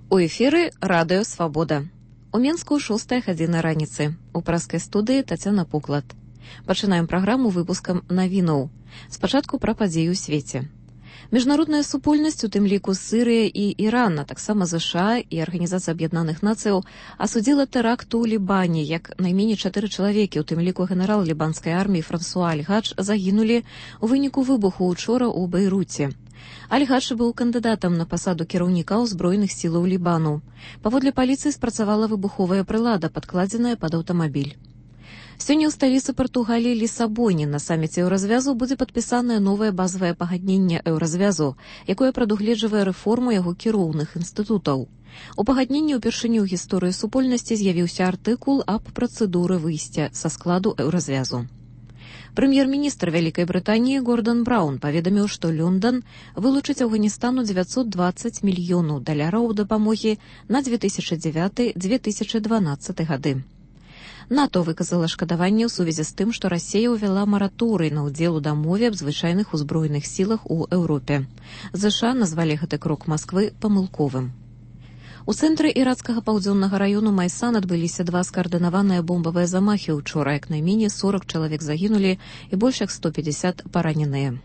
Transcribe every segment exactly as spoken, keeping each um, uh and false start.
У эфіры радыё «Свабода». У Менску шостая гадзіна раніцы. У праскай студыі Тацяна Пуклад. Пачынаем праграму выпускам навінаў. Спачатку пра падзеі ў свеце. Міжнародная супольнасць, у тым ліку Сырыя і Іран, а таксама ЗША і Арганізацыя Аб'яднаных Нацыяў, асудзіла тэракт у Лібане, як найменей чатыры чалавекі, у тым ліку генерал лібанскай арміі Франсуа Аль-Гадж, загінулі ў выніку выбуху учора ў Бейруце. Аль-Гадж быў кандыдатам на пасаду кіраўніка ўзброеных сілаў Лібану. Паводле паліцыі спрацавала выбуховая прылада, падкладзеная пад аўтамабіль. Сёння ў сталіцы Партугаліі Лісабоне на саміце еўразвязу будзе падпісанае новае базавае пагадненне еўразвязу, якое прадугледжвае рэформу яго кіроўных інстытутаў. У пагадненні ўпершыню ў гісторыі супольнасці з'явіўся артыкул аб працэдуры выйсця са складу еўразвязу. Прэм'ер-міністр Вялікай Брытаніі Гордан Браўн паведаміў, што Лондон вылучыць Афганістану дзевяцьсот дваццаць мільёнаў даляраў дапамогі на две тысячы дзевяты - две тысячы дванаццаты гады. НАТО выказала шкадаванне ў сувязі з тым, што Расія ўвяла мараторый на ўдзел у дамове аб звычайных узброеных сілах у Еўропе. ЗША назвалі гэты крок Масквы памылковым. У цэнтры іракскага паўдзённага раёну Майсан адбыліся два скаардынаваныя бомбавыя замахі учора, як найменей сорок чалавек загінулі і больш як сто пятьдесят параненыя.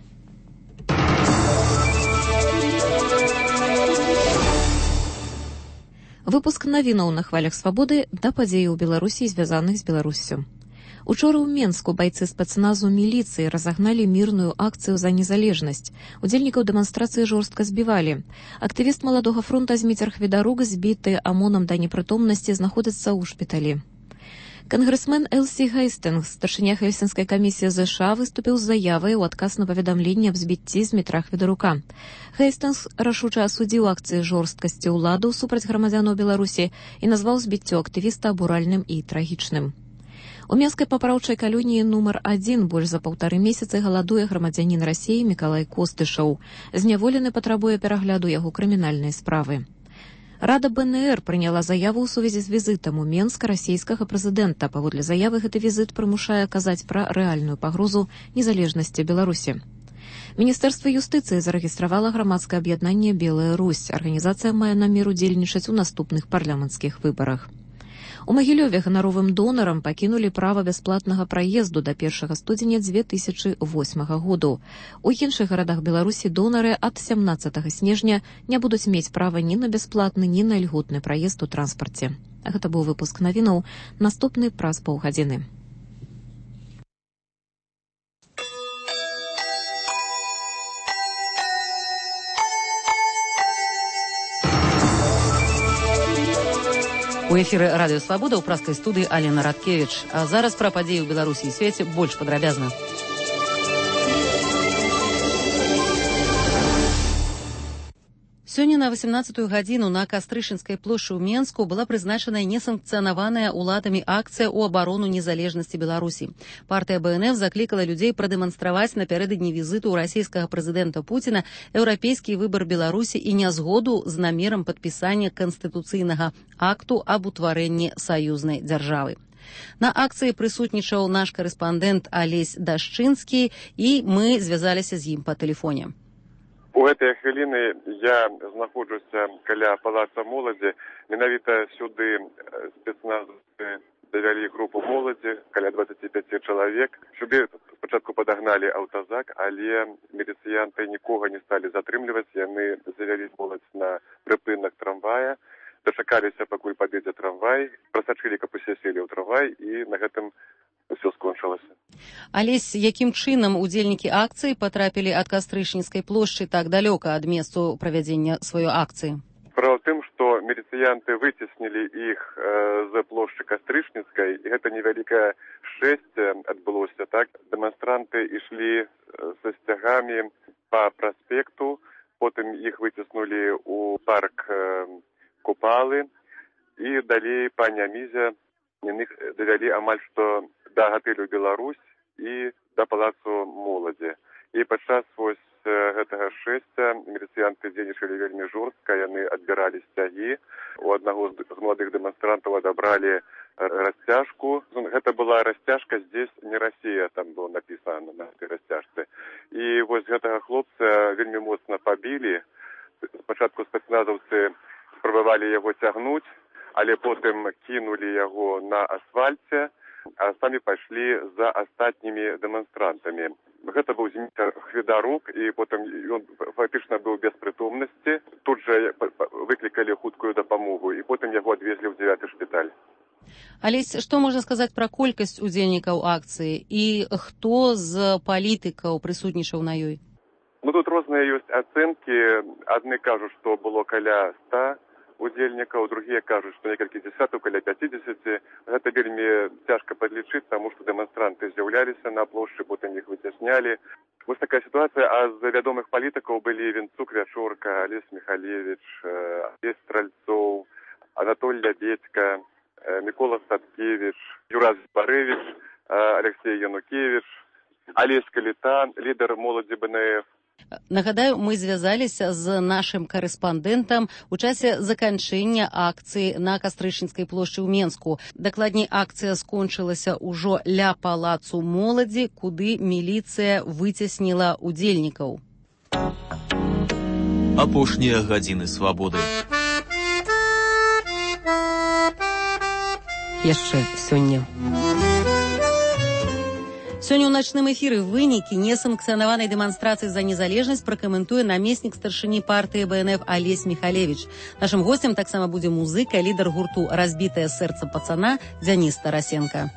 Выпуск навінаў на хвалях свабоды да падзеі ў Беларусі, звязаных з Беларуссю. Учора ў Менску байцы спецназу міліцыі разагналі мірную акцыю за незалежнасць. Удзельнікаў дэманстрацыі жорстка збівалі. Актывіст Маладога фронта Зміцер Хведарук, збіты амонам да непрытомнасці, знаходзіцца ў шпіталі. Кангрэсмен Элсі Гейстынгс, старшыня Хельсінскай камісіі ЗША, выступіў з заявай у адказ на паведамленне аб збіцці Змітра Хведарука. Гейстынгс рашуча асудзіў акцыі жорсткасці ўладаў супраць грамадзянаў Беларусі і назваў збіццё актывіста абуральным і трагічным. У Менскай папраўчай калоніі нумар адзін больш за паўтары месяцы галадуе грамадзянін Расіі Мікалай Костышаў. Зняволены патрабуе перагляду яго крымінальнай справы. Рада БНР прыняла заяву ў сувязі з візітам у Менск расійскага прэзідэнта. Паводле заявы, гэты візіт прымушае казаць пра рэальную пагрозу незалежнасці Беларусі. Міністэрства юстыцыі зарэгістравала грамадскае аб'яднанне «Белая Русь». Арганізацыя мае намер удзельнічаць у наступных парламенцкіх выбарах. У Магілёве ганаровым донарам пакінулі права бясплатнага праезду да першага студзеня дзве тысячы восьмага году. У іншых гарадах Беларусі донары ад сямнаццатага снежня не будуць мець права ні на бясплатны, ні на льготны праезд у транспарце. Гэта быў выпуск навінаў, наступны праз паўгадзіны. У эфіры радыё «Свабода», ў праскай студыі Алена Радкевіч. А зараз пра падзеі ў Беларусі і свеце больш падрабязна. Сёння на васямнаццатую гадзіну на Кастрышынскай плошчы ў Менску была прызначаная несанкцыянаваная ўладамі акцыя ў абарону незалежнасці Беларусі. Партыя БНФ заклікала людзей прадэманстраваць напярэдадні візіту расійскага прэзідэнта Пуціна еўрапейскі выбар Беларусі і нязгоду з намерам падпісання канстытуцыйнага акту аб утварэнні саюзнай дзяржавы. На акцыі прысутнічаў наш карэспандэнт Алесь Дашчынскі, і мы звязаліся з ім па тэлефоне. У гэтыя хвіліны я знаходжуся каля палаца моладзі. Менавіта сюды спецназовцы давялі групу моладзі, каля дваццаці пяці чалавек. Сюды спачатку падагналі аўтазак, але міліцыянты нікога не сталі затрымліваць. Яны завялі моладзь на прыпынак трамвая, дачакаліся, пакуль падыдзе трамвай, прасачылі, каб усе селі ў трамвай, і на гэтым усё скончылася. Алесь, якім чынам удзельнікі акцыі патрапілі ад Кастрычніцкай плошчы так далёка ад месцу правядзення сваёй акцыі? Справа ў тым, што міліцыянты выцеснілі іх э, з плошчы Кастрычніцкай, і гэта невялікае шэсце адбылося. Так, дэманстранты ішлі са сцягамі па праспекту, потым іх выцеснулі ў парк э, Купалы, і далей па Нямізе яны давялі амаль што да гатэлю «Беларусь» і да палацу моладзі. І падчас вось гэтага шэсця міліцыянты дзейнічалі вельмі жорстка, яны адбіралі сцягі. У аднаго з маладых дэманстрантаў адабралі расцяжку. Гэта была расцяжка «Здесь не Россия», там было напісана на гэтай расцяжцы. І вось гэтага хлопца вельмі моцна пабілі. Спачатку спецназаўцы спрабавалі спрабавалі яго цягнуць, але потым кінулі яго на асфальце, а самі пайшлі за астатнімі дэманстрантамі. Гэта быў Зміцер Хведарук, і потым ён фактычна быў без прытомнасці. Тут жа выклікалі хуткую дапамогу, і потым яго адвезлі ў дзявяты шпіталь. Алесь, што можна сказаць пра колькасць удзельнікаў акцыі і хто з палітыкаў прысутнічаў на ёй? Ну, тут розныя ёсць ацэнкі. Адны кажуць, што было каля ста удзельнікаў, другія кажуць, што некалькі дзесятак, каля пяцідзесяці. Гэта вельмі цяжка падлічыць, таму што дэманстранты з'яўляліся на плошчы, потым іх выцяснялі. Вось такая сітуацыя. А з вядомых палітыкаў былі Венцук Вячорка, Алесь Михалевич, Алесь Стральцоў, Анатоль Лябедька, Микола Статкевич, Юрас Баревич, Алексей Янукевич, Алесь Калітан, лідар моладзі Бэ Эн Эф. Нагадаю, мы звязаліся з нашым карэспандэнтам у часе заканчэння акцыі на Кастрычніцкай плошчы ў Менску. Дакладней, акцыя скончылася ўжо ля палацу моладзі, куды міліцыя выцесніла удзельнікаў. Апошнія гадзіны свабоды. Яшчэ сёння. Сёння ў начным эфіры вынікі несанкцыянаванай дэманстрацыі за незалежнасць пракаментуе намеснік старшыні партыі Бэ Эн Эф Алесь Михалевич. Нашым госцем таксама будзе музыка, лідар гурту «Разбітае сэрца пацана» Дзяніс Тарасенка.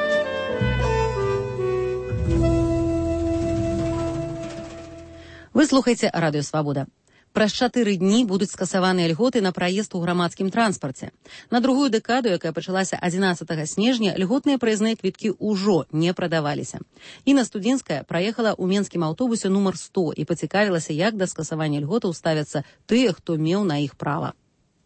Вы слухаеце Радыё Свабода. Праз чатыры дні будуць скасаваныя льготы на праезд у грамадскім транспарце. На другую дэкаду, якая пачалася адзінаццатага снежня, льготныя праезныя квіткі ўжо не прадаваліся. Інна Студзінская праехала ў менскім аўтобусе нумар сто і пацікавілася, як да скасавання льготаў ставяцца тыя, хто меў на іх права.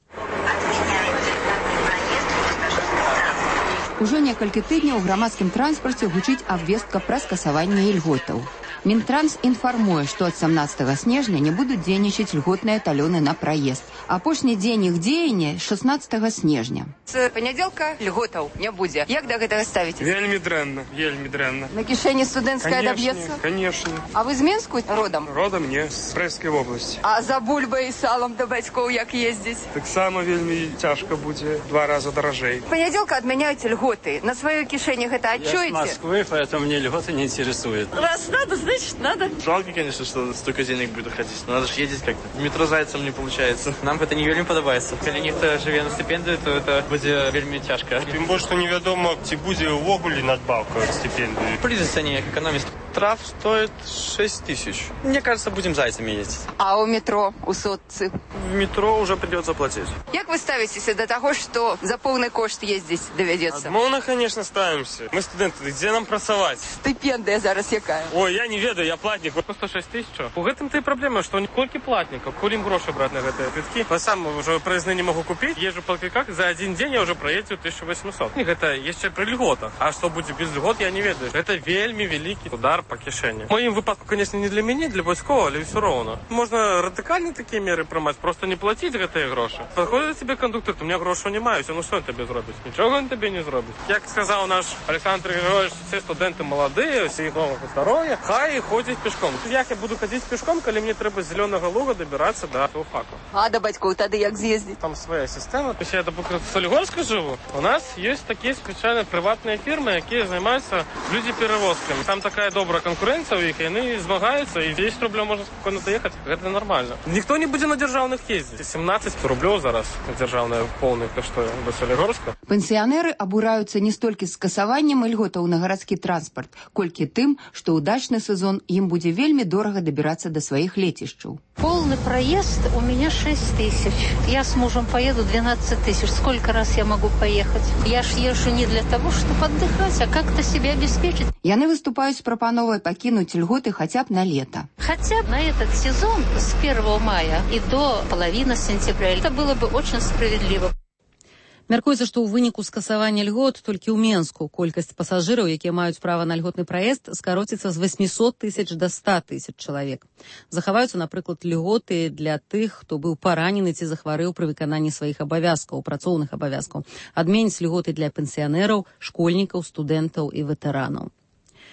Ужо некалькі тыдняў у грамадскім транспарце гучыць абвестка пра скасаванне льготаў. Мінтранс інфармуе, што ад сямнаццатага снежня не будуць дзейнічаць льготныя талоны на праезд. Апошні дзень іх дзеяння шаснаццатага снежня. З панядзелка льготаў не будзе. Як да гэтага ставіцеся? Вельмі дрэнна, вельмі дрэнна. На кішэні студэнцкая даб'ецца? Конечно. А вы з Менску родам? Родам не, з Брэсцкай вобласці. А за бульбай і салам да бацькоў як ездзіць? Таксама вельмі цяжка будзе, два раза даражэй. Панядзелка адмяняюць льготы. На сваёй кішэні гэта адчуеце? Я с Москвы, поэтому мне льготы не интересуют. Раз надо, значит надо. Жалко, конечно, что столько денег будет уходить, но надо же ездить как-то. В метро зайцем не получается. Нам это не вельмі подобається. Коли ніхто живе на стипендію, то это буде вельмі тяжко. Тим більше, що невідомо, чи буде увогуле надбавка от стипендии. Придется не экономист. Штраф стоит шесть тысяч. Мне кажется, будем зайцами ездить. А у метро, у сотцы? В метро уже придется платить. Як вы ставитесь до того, что за полный кошт ездить доведется? Отмовно, конечно, ставимся. Мы студенты, где нам працаваць? Стипендия зараз якая? Ой, я не ведаю, я платник. Просто шесть тысяч. У гэтым-то и проблема, что колькі платников, коли им гроши брать на гэтые квитки. Я сам уже проездные не могу купить. Езжу по квитках, за один день я уже проездил тысячу восемьсот. Это еще при льготах. А что будет без льгот, я не ведаю. Это вельми великий удар по кишені. В моем выпадку, конечно, не для меня, для войськового, але все равно. Можно радикальные такие меры приймати, просто не платить гэтые гроши. Подходит тебе кондуктор, у меня грошей немає, ну что он тебе зробить? Ничего он тебе не зробить. Як сказал наш Александр Григорьевич, все студенты молодые, всі нового здоров'я, хай ходять пешком. Як я буду ходить пешком, коли мне треба з Зеленого Луга добираться до факу? А до батьков тады як з'ездить? Там своя система. То есть я, допустим, в Солігорську живу. У нас есть такие специальные приватные фирмы, які займаються люди-перевозками. Там такая добрая конкуренция у них, и они змагаються, и десять рублей можно спокойно доехать. Это нормально. Никто не будет на державных ездить. семнадцать рублей зараз державная полная коштує до Солігорська. Пенсіянеры абураюцца не столькі скасаваннем льготаў на гарадскі транспарт, колькі тым, што ў дачны сезон ім будзе вельмі дорага добираться до своих летищаў. Полный проезд у меня шесть тысяч. Я с мужем поеду двенадцать тысяч. Сколько раз я могу поехать? Я ж езжу не для того, чтобы отдыхать, а как-то себя обеспечить. Яны выступаюць з прапановай пакінуць льготы хотя бы на лето. Хотя бы на этот сезон с первого мая и до половины сентября. Это было бы очень справедливо. Мяркуецца, што ў выніку скасавання льгот толькі ў Менску колькасць пасажыраў, якія маюць права на льготны праезд, скароціцца з восьмісот тысяч да ста тысяч чалавек. Захаваюцца, напрыклад, льготы для тых, хто быў паранены ці захварэў пры выкананні сваіх абавязкаў, працоўных абавязкаў. Адменяць льготы для пенсіянераў, школьнікаў, студэнтаў і ветэранаў.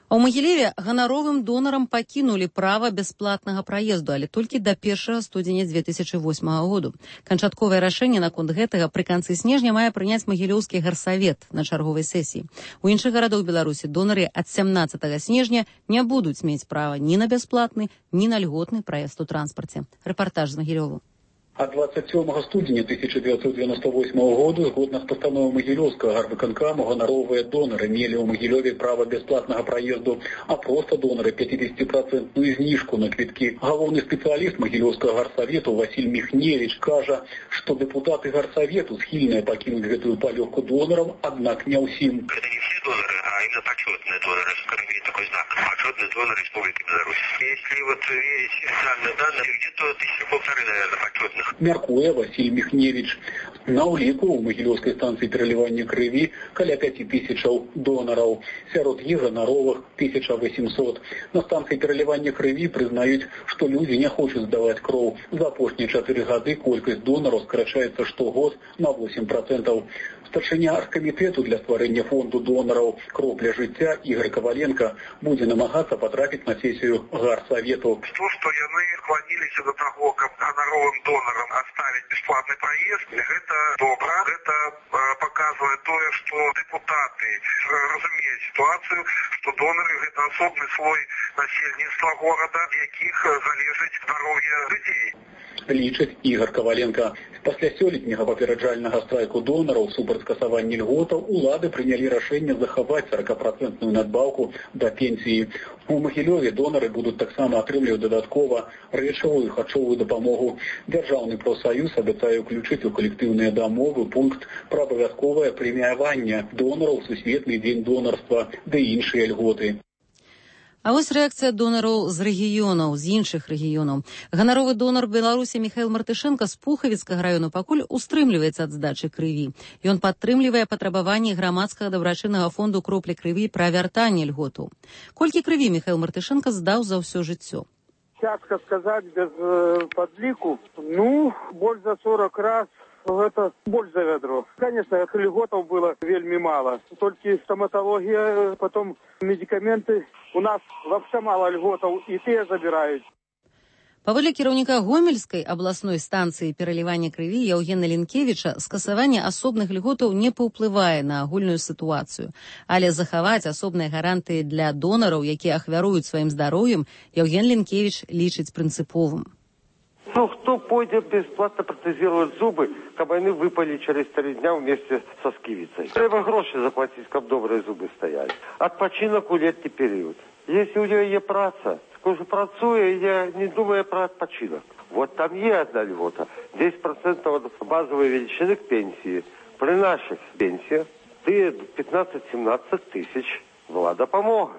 А ў Магілеве ганаровым донарам пакінулі права бясплатнага праезду, але толькі да першага студзеня дзве тысячы восьмага году. Канчатковае рашэнне наконт гэтага пры канцы снежня мае прыняць Магілёўскі гарсавет на чарговай сесіі. У іншых гарадах Беларусі донары ад сямнаццатага снежня не будуць мець права ні на бясплатны, ні на льготны праезд у транспарце. Рэпартаж з Магілёву. От двадцать седьмого студеня тысяча девятьсот девяносто восьмого года, згодна з пастановай Магілёўскага гарвыканкаму, ганаровыя донары мелі ў Магілёве права бясплатнага праезду, а проста донары пятидесятипроцентную знижку на квіткі. Галоўны спецыяліст Магілёўскага гарсавету Василь Михневич кажа, што дэпутаты гарсавету схільныя пакінуць гэтую палёгку донарам, аднак не ўсім. Это не все доноры, а именно почетные доноры, скажем, есть такой знак. Почетные доноры Республики Беларусь. Если вот верить официальным данным, где-то тысячи полторы, наверное, почетных. Мяркуе Василь Михневич. На ўліку ў Магілёўскай станцыі пералівання крыві каля пяці тысячаў донараў. Сярод іх ганаровых тысяча восемьсот. На станцыі пералівання крыві прызнаюць, што людзі не хочуць здаваць кроў. За апошнія чатыры гады колькасць донараў скарачаецца штогод на восемь процентаў. Старшыня аргкамітэту для стварэння фонду донараў «Кропля жыцця» Ігор Коваленко будзе намагацца патрапіць на сесію гарсавету. То, што яны скланіліся да таго, каб ганаровым донарам аставіць бясплатны праезд, гэта добра. Гэта паказвае тое, што дэпутаты разумеюць сітуацыю, што донары гэта асобны слой насельніцтва горада, ад якіх залежыць здароўе людзей. Лічыць Ігор Коваленко. Пасля сёлетняга папераджальнага страйку донараў супраць скасавання льготаў улады прынялі рашэнне захаваць сорокапроцентную надбаўку да пенсіі. У Магілёве донары будуць таксама атрымліваць дадаткова рэчавую і харчовую дапамогу. Дзяржаўны прафсаюз абяцае ўключыць у калектыўныя дамовы пункт пра абавязковае прэміяванне донараў, сусветны дзень донарства ды іншыя льготы. А вось рэакцыя донараў з рэгіёнаў, з іншых рэгіёнаў. Ганаровы донар Беларусі Міхаіл Мартышэнка з Пухавіцкага раёну пакуль устрымліваецца ад здачы крыві. Ён падтрымлівае патрабаванні грамадскага дабрачыннага фонду «Кропля крыві» пра вяртанне льготу. Колькі крыві Міхаіл Мартышэнка здаў за ўсё жыццё? Цяжка сказаць без э, падліку. Ну, больш за сорок раз. Это больше за ведро. Конечно, льготов было вельми мало. Только стоматология, потом медикаменты. У нас вообще мало льготов, и те забирают. Паводле кіраўніка Гомельскай абласной станцыі пералівання крыві Яўгена Лінкевіча, скасаванне асобных льготаў не паўплывае на агульную сітуацыю. Але захаваць асобныя гарантыі для донараў, якія ахвяруюць сваім здароўем, Яўген Лінкевіч лічыць прынцыповым. Ну, кто пойдет бесплатно протезировать зубы, каб они выпали через три дня вместе со скивицей? Треба гроши заплатить, каб добрые зубы стояли. Отпочинок у летний период. Если у него есть праца, скажу, працуя, я не думаю про отпочинок. Вот там есть одна льгота. десять процентов от базовой величины к пенсии. При наших пенсиях ты пятнадцать-семнадцать тысяч была допомога.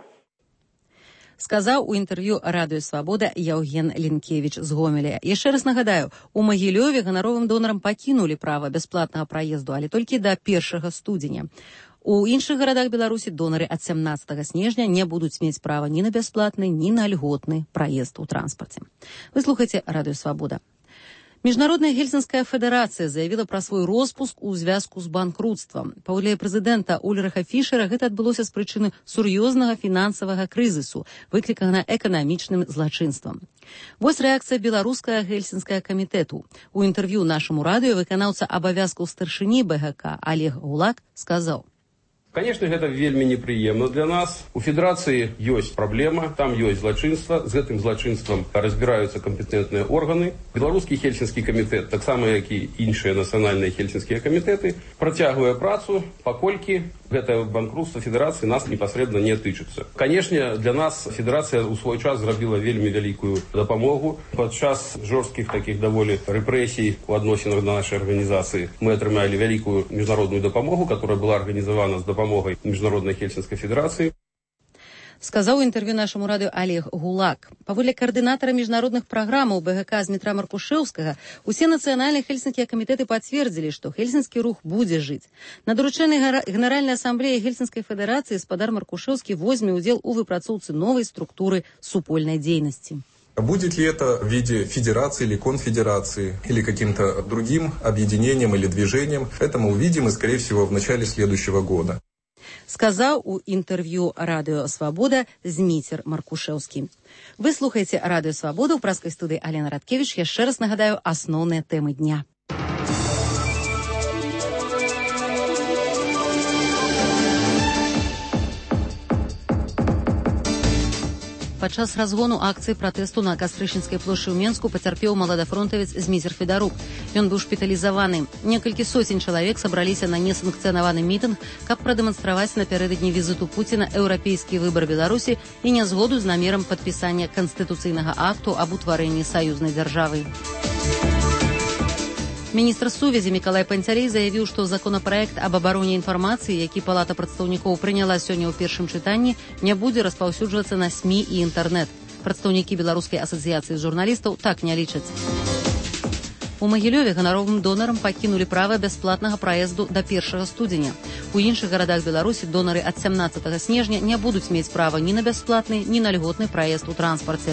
Сказаў у інтэрв'ю Радыё Свабода Яўген Лінкевіч з Гомеля. Яшчэ раз нагадаю, у Магілёве ганаровым донарам пакінулі права бясплатнага праезду, але толькі да першага студзеня. У іншых гарадах Беларусі донары ад сямнаццатага снежня не будуць мець права ні на бясплатны, ні на льготны праезд у транспарце. Вы слухаеце Радыё Свабода. Міжнародная Гельсінская федэрацыя заявіла пра свой роспуск у звязку з банкрутствам. Паводле прэзідэнта Ульрыха Фішера гэта адбылося з прычыны сур'ёзнага фінансавага крызісу, выкліканага эканамічным злачынствам. Вось рэакцыя беларускага Гельсінскага камітэту. У інтэрв'ю нашаму радыё выканаўца абавязкаў старшыні бэ гэ ка Олег Гулак сказаў: Конечно, гэта вельмі непрыемна для нас. У федэрацыі ёсць праблема, там ёсць злачынства, з гэтым злачынствам разбіраюцца кампетэнтныя органы. Беларускі Хельсінскі камітэт, таксама як і іншыя нацыянальныя хельсінскія камітэты, працягвае працу, паколькі гэта банкрутства федэрацыі нас непасрэдна не тычыцца. Канешне, для нас федэрацыя ў свой час зрабіла вельмі вялікую дапамогу. Падчас жорсткіх такіх даволі рэпрэсій у адносінах да нашай арганізацыі мы атрымалі вялікую міжнародную дапамогу, которая была арганізавана з дапамогай Міжнароднай Хельсінскай федэрацыі. Сказаў у інтэрв'ю нашаму радыё Олег Гулак. Паводле каардынатара міжнародных праграмаў бэ гэ ка Змітра Маркушэўскага, усе нацыянальныя хельсінскія камітэты пацвердзілі, што хельсінскі рух будзе жыць. На даручэнні Генеральнай асамблеі Хельсінскай федэрацыі спадар Маркушэўскі возьме ўдзел у выпрацоўцы новай структуры супольнай дзейнасці. Будет ли это в виде федерации или конфедерации, или каким-то другим объединением или движением, это мы увидим, и, скорее всего, в начале следующего года. сказаў у інтэрв'ю радыё Свабода Зміцер Маркушэўскі. Вы слухаеце радыё Свабода, у праскай студыі Алена Радкевіч. Яшчэ раз нагадаю асноўныя тэмы дня. Падчас разгону акцыі пратэсту на Кастрычніцкай плошчы ў Менску пацярпеў маладафронтавец Зміцер Федарук. Ён быў шпіталізаваны. Некалькі соцень чалавек сабраліся на несанкцыянаваны мітынг, каб прадэманстраваць напярэдадні візіту Пуціна еўрапейскі выбар Беларусі і нязгоду з намерам падпісання канстытуцыйнага акту аб утварэнні саюзнай дзяржавы. Міністр сувязі Мікалай Панцярей заявіў, што законапраект аб абароне інфармацыі, які Палата прадстаўнікоў прыняла сёння ў першым чытанні, не будзе распаўсюджвацца на СМІ і інтэрнэт. Прадстаўнікі Беларускай асацыяцыі журналістаў так не лічаць. У Магілёве ганаровым донарам пакінулі права бясплатнага праезду да першага студзеня. У іншых гарадах Беларусі донары ад сямнаццатага снежня не будуць мець права ні на бясплатны, ні на льготны праезд у транспарце.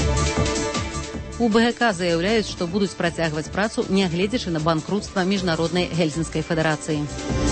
У БГК заяўляюць, што будуць працягваць працу, нягледзячы на банкрутства міжнароднай гельсінскай федэрацыі.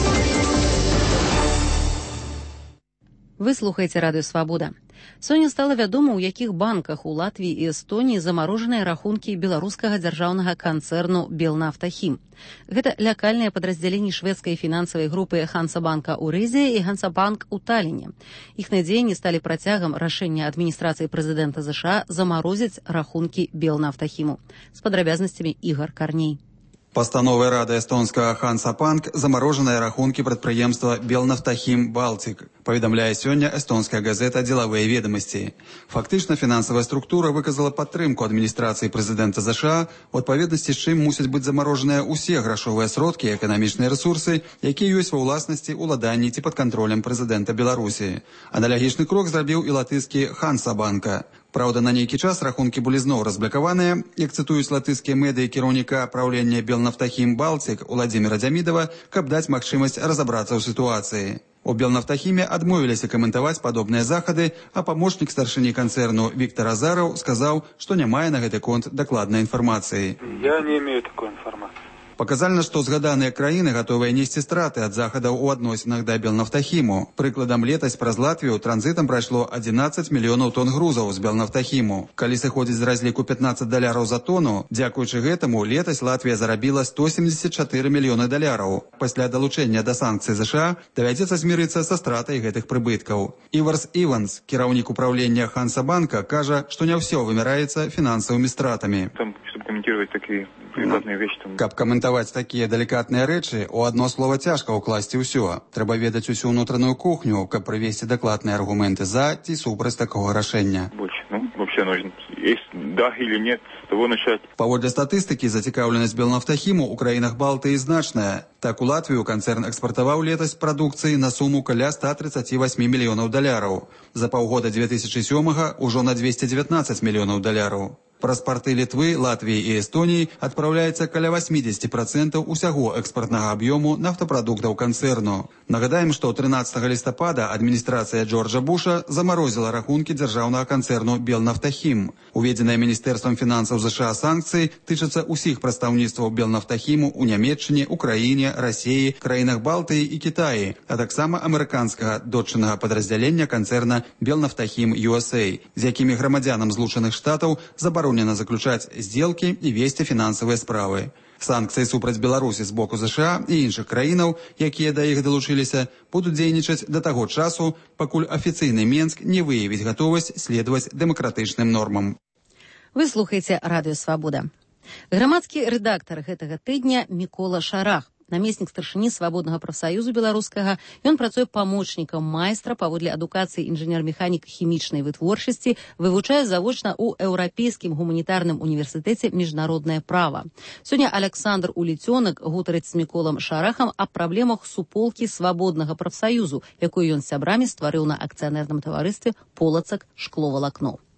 Вы слухаеце радыё Свабода. Сёння стала вядома, у якіх банках у Латвіі і Эстоніі замарожаныя рахункі беларускага дзяржаўнага канцэрну «Белнафтахім». Гэта лякальныя падраздзяленні шведскай фінансавай групы Хансабанка ў Рызе і Хансабанк у Таліне. Іхныя дзеянні сталі працягам рашэння адміністрацыі прэзідэнта ЗША замарозіць рахункі «Белнафтахіму». З падрабязнасцямі Ігор Карней. Пастановай рады эстонскага Хансабанк замарожаныя рахункі прадпрыемства «Белнафтахім Балтик», паведамляе сёння эстонская газета «Дзелавыя ведамасці». Фактычна фінансавая структура выказала падтрымку адміністрацыі прэзідэнта ЗША, у адпаведнасці з чым мусяць быць замарожаныя ўсе грашовыя сродкі і эканамічныя рэсурсы, якія ёсць ва ўласнасці, уладанні ці пад кантролем прэзідэнта Беларусі. Аналагічны крок зрабіў і латышскі Хансабанка. Праўда, на нейкі час рахункі былі зноў разблакаваныя, як цытуюць латышскія медыі кіраўніка праўлення «Белнафтахім Балтик» Уладзіміра Дзямідава, каб даць магчымасць разабрацца ў сітуацыі. У «Белнафтахіме» адмовіліся каментаваць падобныя захады, а памочнік старшыні канцэрну Віктор Азараў сказаў, што не мае на гэты конт дакладнай інфармацыі. Я не имею такой информации. Паказальна, што згаданыя краіны гатовыя несці страты ад захадаў у адносінах да «Белнафтахіму». Прыкладам, летась праз Латвію транзітам прайшло адзінаццаць мільёнаў тонн грузаў з «Белнафтахіму». Калі сыходзіць з разліку пятнаццаць даляраў за тону, дзякуючы гэтаму летась Латвія зарабіла сто семьдесят чатыры мільёны даляраў. Пасля далучэння да санкцый ЗША давядзецца змірыцца са стратай гэтых прыбыткаў. Іварс Іванс, кіраўнік управлення Хансабанка, кажа, што не ўсё вымяраецца фінансавымі стратамі. Там, чтобы комментировать такие прикладные вещи. Там... Каб каментаваць такія далікатныя рэчы, у адно слова цяжка ўкласці ўсё. Трэба ведаць усю ўнутраную кухню, каб прывесці дакладныя аргументы за ці супраць такога рашэння. Больше, ну, вообще нужно. Есть да или нет, с того начать. Паводле статыстыкі, зацікаўленасць «Белнафтахіму» у краінах Балтыі значная. Так, у Латвію канцэрн экспартаваў летась прадукцыі на суму каля ста тридцати восьми мільёнаў даляраў. За паўгода две тысячи сёмага ўжо на двести девятнадцать мільёнаў даляраў. Праз парты Літвы, Латвіі і Эстоніі адпраўляецца каля восемьдесят процентов усяго экспартнага аб'ёму нафтапрадуктаў канцэрну. Нагадаем, што трынаццатага лістапада адміністрацыя Джорджа Буша замарозіла рахункі дзяржаўнага канцэрну «Белнафтахім». Уведзеныя міністэрствам фінансаў ЗША санкцыі тычацца ўсіх прадстаўніцтваў «Белнафтахіму» у Нямецчыне, Украіне, Расіі, краінах Балтыі і Кітаі, а таксама амерыканскага дочыннага падраздзялення канцэрна «Белнафтахім ю эс эй», з якімі грамадзянам Злучаных Штатаў забаронена заключаць здзелкі і весці фінансавыя справы. Санкцыі супраць Беларусі з боку ЗША і іншых краінаў, якія да іх далучыліся, будуць дзейнічаць да таго часу, пакуль афіцыйны Менск не выявіць гатовасць следаваць дэмакратычным нормам. Вы слухаеце радыё Свабода. Грамадскі рэдактар гэтага тыдня Мікола Шарах, намеснік старшыні свабоднага прафсаюзу беларускага, ён працуе памочнікам майстра паводле адукацыі інжынер-механік хімічнай вытворчасці, вывучае завочна ў Еўрапейскім гуманітарным універсітэце міжнароднае права. Сёння Александр Уліцёнак гутарыць з Міколам Шарахам аб праблемах суполкі свабоднага прафсаюзу, якую ён з сябрамі стварыў на акцыянерным таварыстве «Полацак шкловалакно».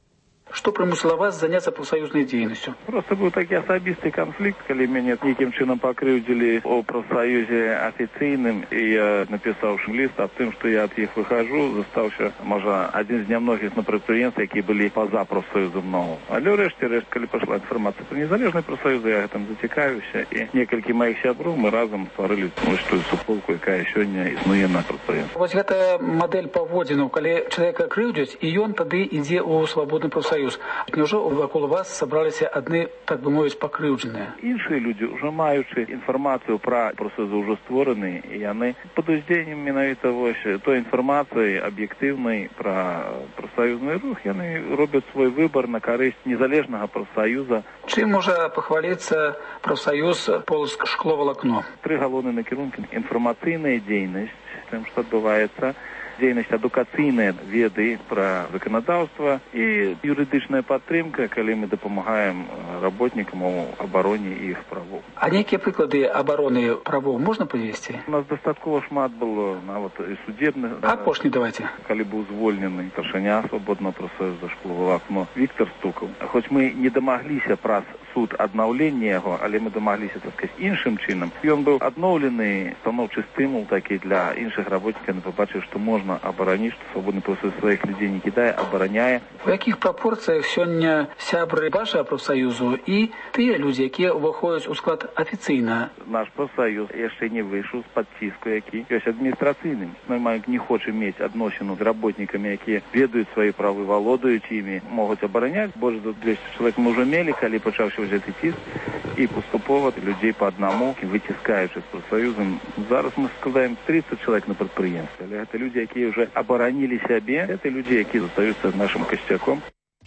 Што прымусіла вас заняцца прафсаюзнай дзейнасцю? Просто быў такі асабісты канфлікт, калі мяне нейкім чынам пакрыўдзілі у прафсаюзе афіцыйным, і я напісаў ліст аб тым, што я ад іх выхажу, застаўся, можа, адзін з нямногіх на прадпрыемствах, які былі па-за прафсаюзам мною. Але ўрэшце рэшт, калі пайшла інфармацыя пра незалежнай прафсаюзы, я гэтым зацікавіўся, і некалькі маіх сяброў мы разам стварылі вось тую суполку, якая сёння існуе на прадпрыемстве. Вось гэтая мадэль паводзінаў, калі чалавека крыўдзяць, і ён тады ідзе ў свабодны прафсаюз. Няўжо вакол вас сабраліся адны, так бы мовіць, пакрыўджаныя? Іншыя людзі, ўжо маючы інфармацыю пра прафсаюзы ўжо створаны, і яны пад уздзеяннем менавіта вось той інфармацыі аб'ектыўнай пра прафсаюзны рух, яны робяць свой выбар на карысць незалежнага прафсаюза. Чым можа пахваліцца прафсаюз Полск шкловалакно? Тры галоўныя накірункі: інфармацыйная дзейнасць, тым, што адбываецца, дзейнасць адукацыйная, веды пра заканадаўства, і юрыдычная падтрымка, калі мы дапамагаем работнікам у абароне іх правоў. А нейкія прыклады абароны правоў можна прывесці? У нас дастаткова шмат было нават і судебных. Апошні давайце. Калі быў звольнены старшыня свабоднага прафсаюза шкловалакно Віктор Стукаў. Хоць мы не дамагліся праз суд аднаўлення яго, але мы дамагліся, так сказаць, іншым чынам. Ён быў адноўлены, станоўчы стымул такі для іншых работнікаў, яны пабачылі, што можна абараніць, што свабодны прафсаюз сваіх людзей не кідае, абараняе. У якіх прапорцыях сёння сябры вашага прафсаюзу і тыя людзі, якія ўваходзяць у склад афіцыйна? Наш прафсаюз яшчэ не выйшаў з-пад ціску, які ёсць адміністрацыйным. Мы не хочам мець адносіну з работнікамі, якія ведаюць свае правы, валодаюць імі, могуць абараняць. Больш за двесце чалавек мы ўжо мелі, калі пачаўся гэты ціск, і паступова людзей па аднаму, выціскаючы з прафсаюзам. Зараз мы складаем тридцать чалавек на прадпрыемстве, але гэта людзі, якія ўжо абаранілі сябе, гэта людзі, якія застаюцца нашым касцяком.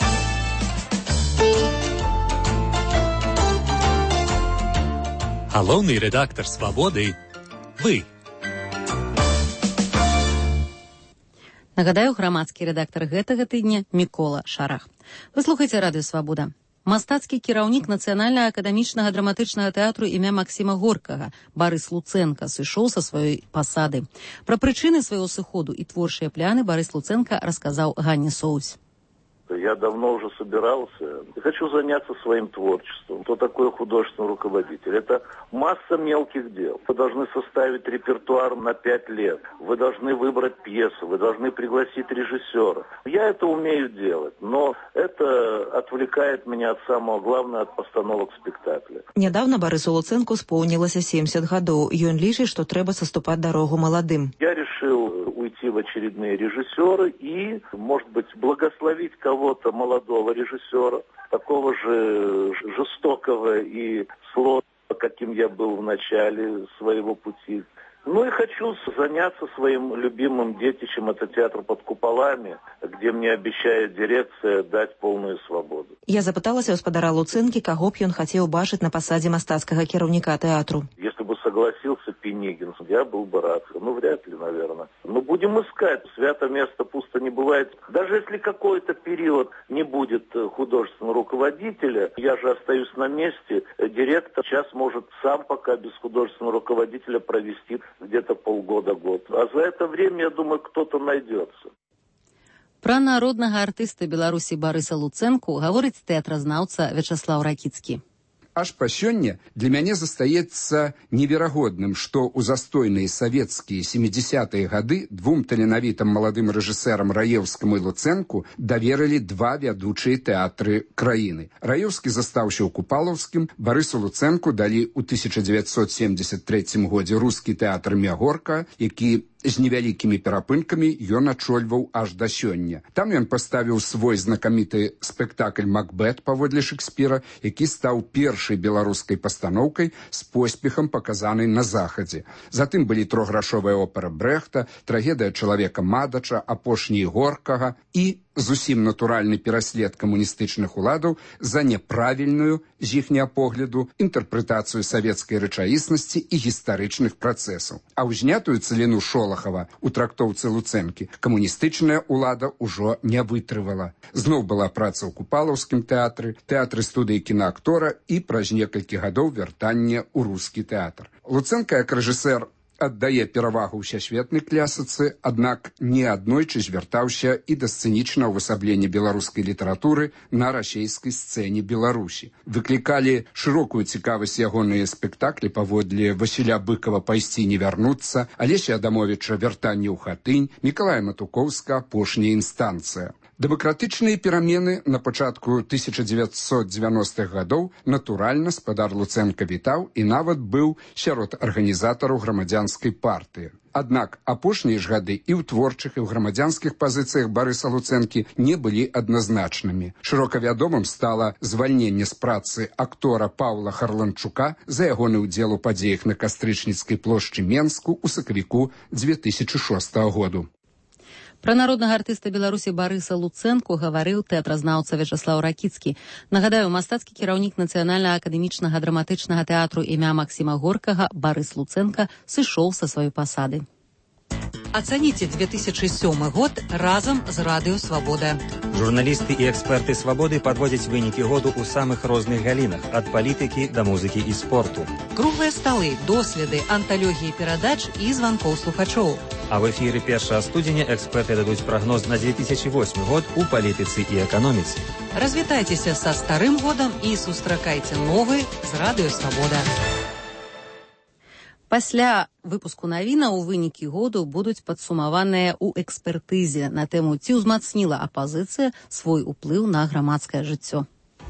Галоўны рэдактар «Свабоды» – вы. Нагадаю, грамадскі рэдактар гэтага тыдня Мікола Шарах. Вы слухаеце радыё «Свабода». Мастацкі кіраўнік Нацыянальнага акадэмічнага драматычнага тэатру імя Максіма Горкага Барыс Луцэнка сышоў са сваёй пасады. Пра прычыны свайго сыходу і творчыя пляны Барыс Луцэнка расказаў Ганне Соусь. Я давно уже собирался и хочу заняться своим творчеством. Кто такой художественный руководитель? Это масса мелких дел. Вы должны составить репертуар на пять лет. Вы должны выбрать пьесу. Вы должны пригласить режиссера. Я это умею делать, но это отвлекает меня от самого главного, от постановок спектакля. Недавно Барысу Луцэнку исполнилось семьдесят годов. Ён лічыць, что трэба саступаць дарогу маладым. Я решил уйти в очередные режиссеры и, может быть, благословить кого-то молодого режиссера, такого же жестокого и сложного, каким я был в начале своего пути. Ну и хочу заняться своим любимым детищем, это театр под куполами, где мне обещает дирекция дать полную свободу. Я запыталася гаспадара Луцэнкі, каго б ён хацеў бачыць на пасадзе мастацкага кіраўніка тэатру. Если бы согласился Пенигин, я был бы рад. Ну, вряд ли, наверное. Но будем искать. Свято место пусто не бывает. Даже если какой-то период не будет художественного руководителя, я же остаюсь на месте, директор сейчас может сам пока без художественного руководителя провести где-то полгода-год. А за это время, я думаю, кто-то найдется. Пра народнага артыста Беларусі Барыса Луцэнку гаворыць тэатразнаўца Вячаслаў Ракіцкі. Аж па сёння для мяне застаецца неверагодным, што ў застойныя савецкія сямідзясятыя гады двум таленавітым маладым рэжысэрам Раеўскаму і Луцэнку даверылі два вядучыя тэатры краіны. Раеўскі застаўся ў Купалаўскім, Барысу Луцэнку далі ў тысяча дзевяцьсот семьдесят трэцім годзе рускі тэатр імя Горка, які з невялікімі перапынкамі ён ачольваў аж да сёння. Там ён паставіў свой знакаміты спектакль «Макбет» паводле Шекспіра, які стаў першай беларускай пастаноўкай з поспехам паказанай на захадзе. Затым былі трохграшовая опера Брэхта, трагедыя чалавека Мадача, апошні Горкага і зусім натуральны пераслед камуністычных уладаў за няправільную, з іхняга погляду, інтэрпрэтацыю савецкай рэчаіснасці і гістарычных працэсаў. А ўзнятую цыліну Шолахава у трактоўцы Луцэнкі камуністычная ўлада ўжо не вытрывала. Зноў была праца ў Купалаўскім тэатры, тэатры студыі кінаактора і праз некалькі гадоў вяртання ў рускі тэатр. Луцэнка, як рэжысэр, аддае перавагу ўсясветнай клясіцы, аднак не аднойчы звяртаўся і да сцэнічнага ўвасаблення беларускай літаратуры на расейскай сцэне Беларусі. Выклікалі шырокую цікавасць ягоныя спектаклі паводле Васіля Быкова «Пайсці не вярнуцца», Алеся Адамовіча «Вяртанне ў хатынь», Мікалая Матукоўска «Апошняя інстанцыя». Дэмакратычныя перамены на пачатку тысяча дзевяцьсот дзевяностых гадоў натуральна спадар Луцэнка вітаў і нават быў сярод арганізатараў грамадзянскай партыі. Аднак апошнія ж гады і ў творчых, і ў грамадзянскіх пазіцыях Барыса Луцэнкі не былі адназначнымі. Шырока вядомым стала звальненне з працы актора Паўла Харланчука за ягоны ўдзел у падзеях на Кастрычніцкай плошчы Менску ў сакавіку дзве тысячы шостага году. Пра народнага артыста Беларусі Барыса Луцэнку гаварыў тэатразнаўца Вячаслаў Ракіцкі. Нагадаю, мастацкі кіраўнік Нацыянальнага акадэмічнага драматычнага тэатру імя Максіма Горкага Барыс Луцэнка сышоў са сваёй пасады. Ацаніце две тысячы сёмы год разам з Радыё Свабода. Журналісты і эксперты Свабоды падводзяць вынікі году ў самых розных галінах, ад палітыкі да музыкі і спорту. Круглыя сталы, доследы, анталогіі перадач і званкоў слухачоў. А в эфіры першага студзеня эксперты дадуць прагноз на две тысячы восьмы год у палітыцы і эканоміцы. Развітайцеся са старым годам і сустракайце новы з Радыё Свабода. Пасля выпуску навінаў вынікі году будуць падсумаваныя ў экспертызе на тэму, ці ўзмацніла апазіцыя свой уплыў на грамадскае жыццё.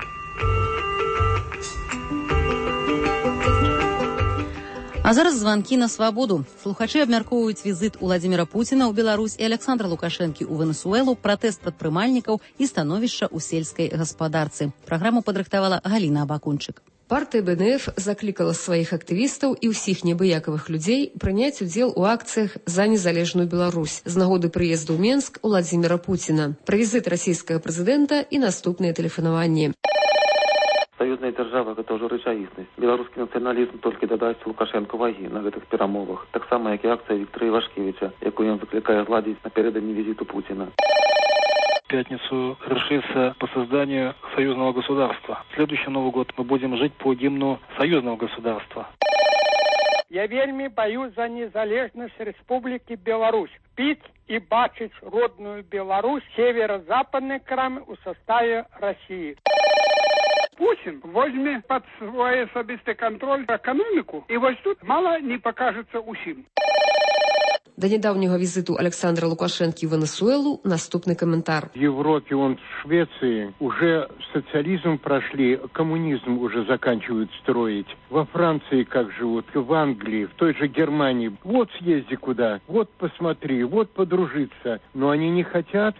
А зараз званкі на свабоду. Слухачы абмяркоўваюць візіт Уладзіміра Пуціна ў Беларусь і Александра Лукашэнкі ў Венесуэлу, пратэст прадпрымальнікаў і становішча ў сельскай гаспадарцы. Праграму падрыхтавала Галіна Абакунчык. Партыя бэ эн эф заклікала сваіх актывістаў і ўсіх небыякавых людзей прыняць удзел у акцыях за незалежную Беларусь з нагоды прыезду ў Менск Уладзіміра Пуціна, пра візіт расійскага прэзідэнта і наступныя тэлефанаванні. Саюзная дзяржава гэта ўжо рэчаіснасць. Беларускі нацыяналізм толькі дадасць Лукашэнку вагі на гэтых перамовах, таксама як і акцыя Віктора Івашкевіча, якую ён заклікае зладзіць напярэдадні візіту Путина. В пятницу решится по созданию союзного государства. В следующий Новый год мы будем жить по гимну союзного государства. Я вельми боюсь за незалежность Республики Беларусь. Пить и бачить родную Беларусь, северо-западный край в составе России. Путин возьмет под свой особистый контроль экономику, и вот тут мало не покажется усим. До недавнего визиту Александра Лукашенки в Венесуэлу наступный комментар. В Европе, вон в Швеции уже социализм прошли, коммунизм уже заканчивают строить. Во Франции как живут, в Англии, в той же Германии. Вот съезди куда, вот посмотри, вот подружиться. Но они не хотят.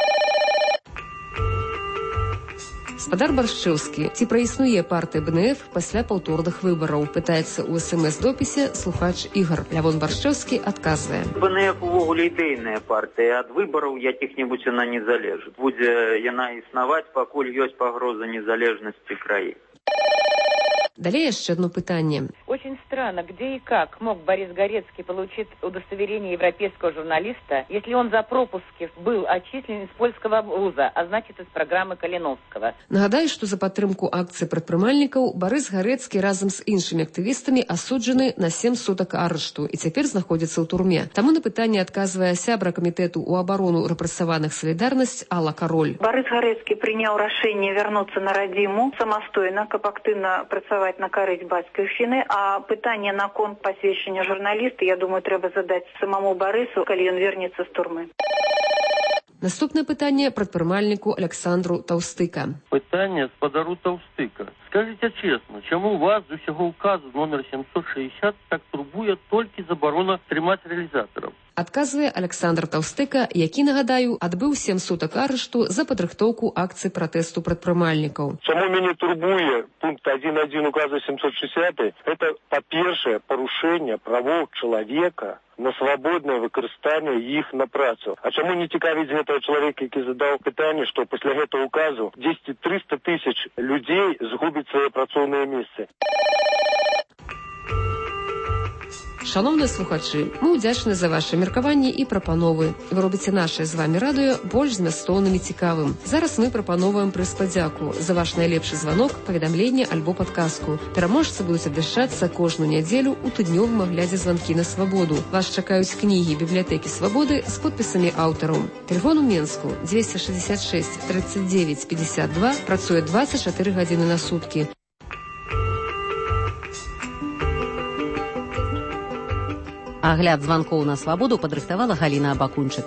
Спадар Баршчэўскі, ці праіснуе партыя бэ эн эф пасля паўторных выбараў? Пытаецца ў эс эм эс-допісе слухач Ігор. Лявон Баршчэўскі адказвае. бэ эн эф увогуле ідэйная партыя. Ад выбараў якіх-небудзь яна не залежыць. Будзе яна існаваць, пакуль ёсць пагроза незалежнасці краіны. Далее еще одно пытание. Очень странно, где и как мог Борис Горецкий получить удостоверение европейского журналиста, если он за пропуски был отчислен из польского вуза, а значит из программы Калиновского. Нагадаю, что за падтрымку акцыі прадпрымальнікаў Борис Гарэцкі разом с іншымі актывістамі асуджаны на семь суток арышту і цяпер знаходзіцца ў турме. Таму на пытанне адказвае сябра камітэту ў абарону рэпрэсаваных «Салідарнасць» Алла Кароль. Борис Гарэцкі прыняў рашэнне вярнуцца на радзіму самастойна, каб актыўна працаваць на карысць бацькаўшчыны, а пытанне наконт пасведчання журналіста, я думаю, трэба задаць самому Барысу, калі ён вернецца з турмы. Наступное пытанне прадпрымальніку Александру Таўстыка. Пытанне спадару Таўстыка. Скажите честно, чему вас з усяго указу номер семьсот шестьдесят так турбуе толькі забарона трымаць рэалізатараў? Адказвае Александр Таўстыка, які, нагадаю, адбыў сем суток арышту за падрыхтоўку акцыі пратэсту прадпрымальнікаў. Чаму мяне турбуе пункт один один указа семьсот шестьдесят? Это, па-першае, парушэнне правоў чалавека на свабоднае выкарыстанне іх на працу. А чаму не цікавіць гэтага чалавека, які задаў пытанне, што пасля гэтага указу дзесьці трыста тысяч людзей згубяць свае працоўныя месцы? Шановныя слухачы, мы ўдзячны за ваши меркаванні і прапановы. Вы робіце наше з вами радыё больш змястоўным і цікавым. Зараз мы прапановваем прыз падзяку за ваш найлепшы званок, паведамленне альбо падказку. Пераможцы будуць абвяшчацца кожную нядзелю ў тыднёвым аглядзе званкі на свабоду. Вас чакаюць кнігі бібліятэкі свабоды з подпісамі аўтараў. Тэлефон у Менску двести шестьдесят шесть тридцать девять пятьдесят два, працуе двадцать чатыры гадзіны на суткі. Агляд званкоў на свабоду падрыхтавала Галіна Абакунчык.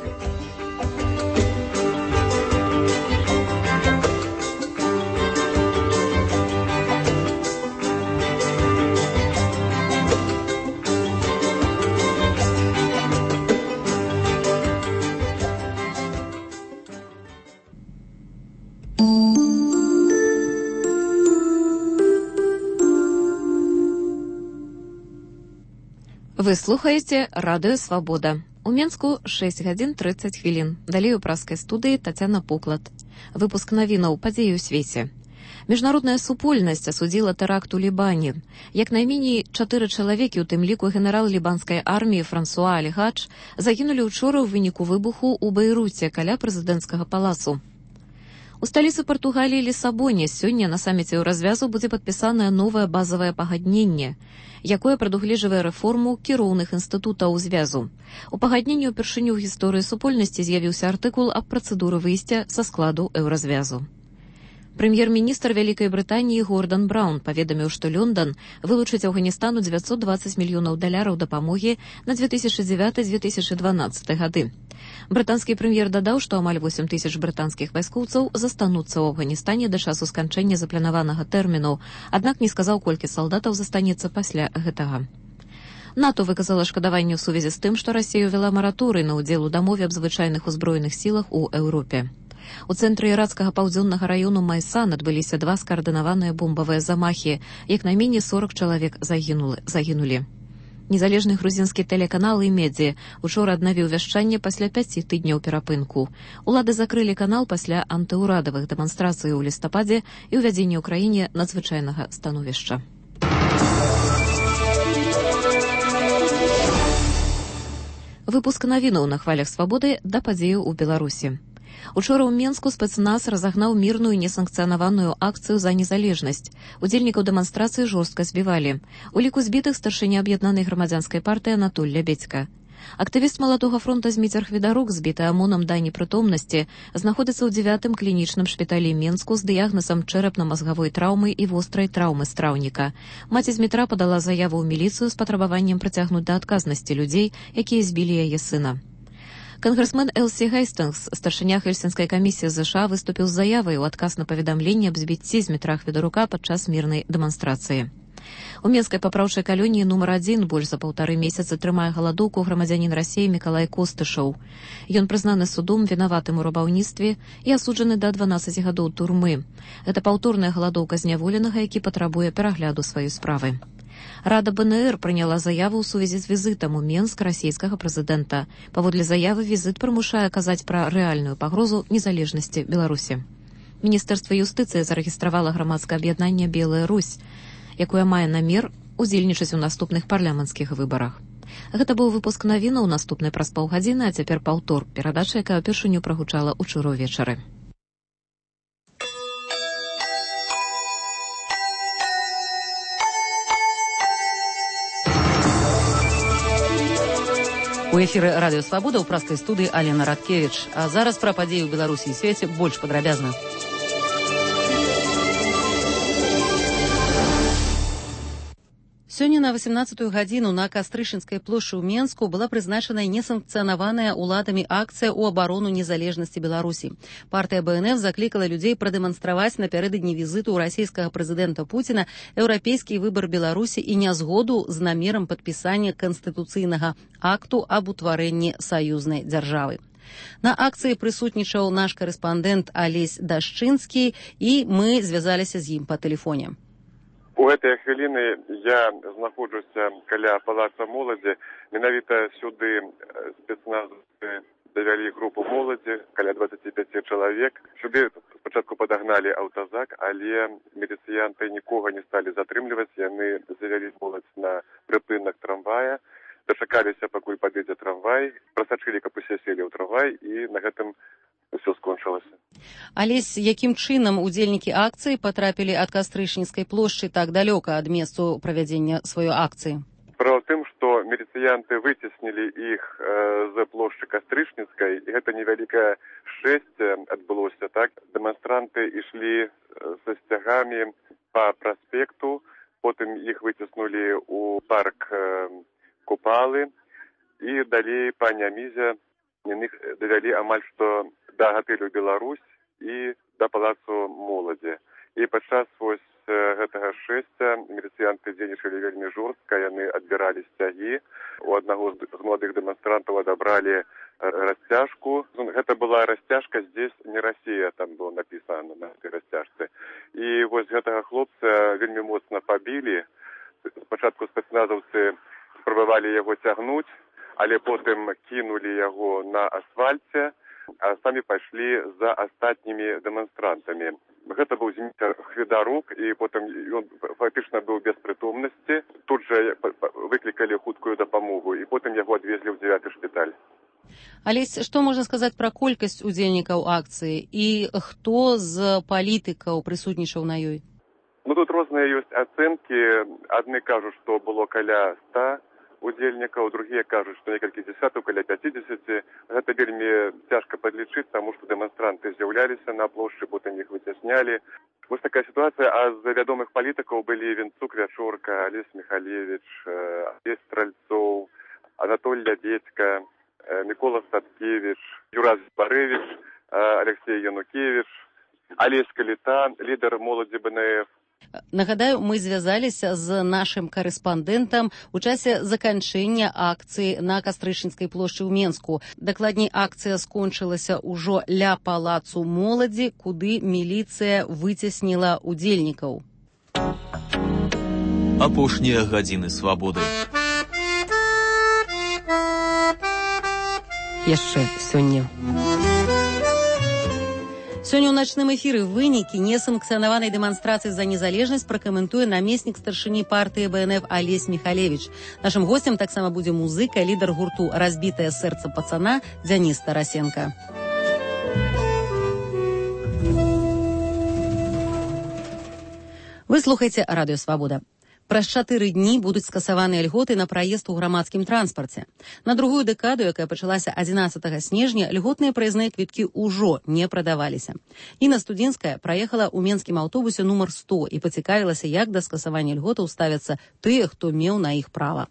Вы слухаеце радыё «Свабода». У Менску шэсць гадзін трыццаць хвілін. Далей у праскай студыі Тацяна Пуклад. Выпуск навінаў падзеі ў свеце. Міжнародная супольнасць асудзіла тэракт у Лібане. Як найменей чатыры чалавекі, у тым ліку генерал лібанскай арміі Франсуа Аль-Гадж, загінулі ўчора ў выніку выбуху ў Бейруце каля прэзідэнцкага палацу. У сталіцы Партугаліі Лісабоне сёння на саміце Еўразвязу будзе падпісанае новае базавае пагадненне, якое прадугледжвае рэформу кіроўных інстытутаў звязу. У пагадненні ўпершыню ў гісторыі супольнасці з'явіўся артыкул аб працэдуры выйсця са складу Еўразвязу. Прэм'ер-міністр Вялікай Брытаніі Гордан Браўн паведаміў, што Лёндан вылучыць Афганістану дзевяцьсот двадцаць мільёнаў даляраў дапамогі на две тысячы дзевяты - две тысячы дванаццаты гады. Брытанскі прэм'ер дадаў, што амаль восем тысяч брытанскіх вайскоўцаў застануцца ў Афганістане да часу сканчэння запланаванага тэрміну, аднак не сказаў, колькі салдатаў застанецца пасля гэтага. НАТО выказала шкадаванне ў сувязі з тым, што Расія ўвяла мараторый на ўдзел у дамове аб звычайных узброеных сілах у Еўропе. У цэнтры ірацкага паўдзённага раёну Майсан адбыліся два скаардынаваныя бомбавыя замахі, як найменей сорок чалавек загінули. загінулі. Незалежны грузінскі тэлеканал «Імедзі» учора аднавіў вяшчанне пасля пяці тыдняў перапынку. Улады закрылі канал пасля антыўрадавых дэманстрацый у лістападзе і ўвядзення ў краіне надзвычайнага становішча. Выпуск навінаў на хвалях свабоды да падзеяў у Беларусі. Учора ў Менску спецназ разагнаў мірную несанкцыянаваную акцыю за незалежнасць. Удзельнікаў дэманстрацыі жорстка збівалі. У ліку збітых старшыня аб'яднанай грамадзянскай партыі Анатоль Лябедзька. Актывіст маладога фронта Зміцер Хведарук, збіты амонам да непрытомнасці, знаходзіцца ў дзевятым клінічным шпіталі Менску з дыягназам чэрапна-мазгавой траўмы і вострай траўмы страўніка. Маці Змітра падала заяву ў міліцыю з патрабаваннем прыцягнуць да адказнасці людзей, якія збілі яе сына. Конгрэсмен Элсі Гейстынгс, старшыня Хельсінскай камісіі ЗША, выступіў з заявай у адказ на паведамленне аб збіцці Змітра Хведарука падчас мірнай дэманстрацыі. У Менскай папраўчай калоніі нумар адзін больш за паўтары месяцы трымае галадоўку грамадзянін Расіі Мікалай Костышаў. Ён прызнаны судом вінаватым у рабаўніцтве і асуджаны да дванаццаці гадоў турмы. Гэта паўторная галадоўка зняволенага, які патрабуе перагляду сваёй справы. Рада БНР прыняла заяву ў сувязі з візітам у Менск расійскага прэзідэнта. Паводле заявы візіт прымушае казаць пра рэальную пагрозу незалежнасці Беларусі. Міністэрства юстыцыі зарэгістравала грамадскае аб'яднанне «Белая Русь», якое мае намер удзельнічаць у наступных парламенцкіх выбарах. Гэта быў выпуск навінаў, наступны праз паўгадзіны, а цяпер паўтор перадача, якая ўпершыню прагучала ўчора ўвечары. У эфіры радыё «Свабода» ў праскай студыі Алена Радкевіч. А зараз пра падзеі ў Беларусі і свеце больш падрабязна. Сёння на восемнадцатую гадзіну на Кастрышынскай плошчы ў Менску была прызначаная несанкцыянаваная ўладамі акцыя ў абарону незалежнасці Беларусі. Партыя БНФ заклікала людзей прадэманстраваць напярэдадні візіту расійскага прэзідэнта Пуціна еўрапейскі выбар Беларусі і нязгоду з намерам падпісання канстытуцыйнага акту аб утварэнні саюзнай дзяржавы. На акцыі прысутнічаў наш карэспандэнт Алесь Дашчынскі, і мы звязаліся з ім па тэлефоне. У гэтыя хвіліны я знаходжуся каля палаца моладзі. Менавіта сюды спецназовцы давялі групу моладзі, каля дваццаць пяць чалавек. Сюды спачатку падагналі аўтазак, але міліцыянты нікога не сталі затрымліваць. Яны завялі моладзь на прыпынак трамвая. дачакаліся, пакуль падыдзе трамвай, прасачылі, каб усе селі ў трамвай, і на гэтым ўсё скончылася. Алесь, якім чынам удзельнікі акцыі патрапілі ад Кастрычніцкай плошчы так далёка ад месцу правядзення сваёй акцыі? Справа ў тым, што міліцыянты выцеснілі іх э, з плошчы Кастрычніцкай, і гэта невялікае шэсце адбылося, так? Дэманстранты ішлі са сцягамі па праспекту, потым іх выцеснулі ў парк э, Купалы, і далей па Нямізе яны давялі амаль што да гатэлю Беларусь і да палацу моладзі. І падчас вось гэтага шэсця міліцыянты дзейнічалі вельмі жорстка, яны адбіралі сцягі. У аднаго з маладых дэманстрантаў адабралі расцяжку. Гэта была расцяжка «Здесь не Россия», там было напісана на гэтай расцяжцы. І вось гэтага хлопца вельмі моцна пабілі. Спачатку спецназаўцы спрабавалі яго цягнуць, але потым кінулі яго на асфальце, а самі пайшлі за астатнімі дэманстрантамі. Гэта быў Зміцер Хведарук, і потым ён фактычна быў без прытомнасці. Тут жа выклікалі хуткую дапамогу, і потым яго адвезлі ў дзявяты шпіталь. Алесь, што можна сказаць пра колькасць удзельнікаў акцыі і хто з палітыкаў прысутнічаў на ёй? Ну, тут розныя ёсць ацэнкі. Адны кажуць, што было каля ста удзельнікаў, другія кажуць, што некалькі дзесятаў, каля пяцідзесяці. Гэта вельмі цяжка падлічыць, таму што дэманстранты з'яўляліся на плошчы, потым іх выцяснялі. Вось такая сітуацыя. А з вядомых палітыкаў былі Венцук Вячорка, Алесь Михалевич, Алесь Стральцоў, Анатоль Лядзедзька, Микола Статкевич, Юрас Баревич, Алексей Янукевич, Алесь Каліта, лідар моладзі БНФ. Нагадаю, мы звязаліся з нашым карэспандэнтам у часе заканчэння акцыі на Кастрычніцкай плошчы ў Менску. Дакладней, акцыя скончылася ўжо ля палацу моладзі, куды міліцыя выцесніла удзельнікаў. Апошнія гадзіны свабоды. Яшчэ сёння. Сёння ў начным эфіры вынікі несанкцыянаванай дэманстрацыі за незалежнасць пракаментуе намеснік старшыні партыі БНФ Алесь Михалевич. Нашым госцем таксама будзе музыка, лідар гурту «Разбітае сэрца пацана» Дзяніс Тарасенка. Вы слухаеце радыё «Свабода». Праз чатыры дні будуць скасаваныя льготы на праезд у грамадскім транспарце. На другую дэкаду, якая пачалася адзінаццатага снежня, льготныя праезныя квіткі ўжо не прадаваліся. Інна Студзінская праехала ў менскім аўтобусе нумар сто і пацікавілася, як да скасавання льготаў ставяцца тыя, хто меў на іх права.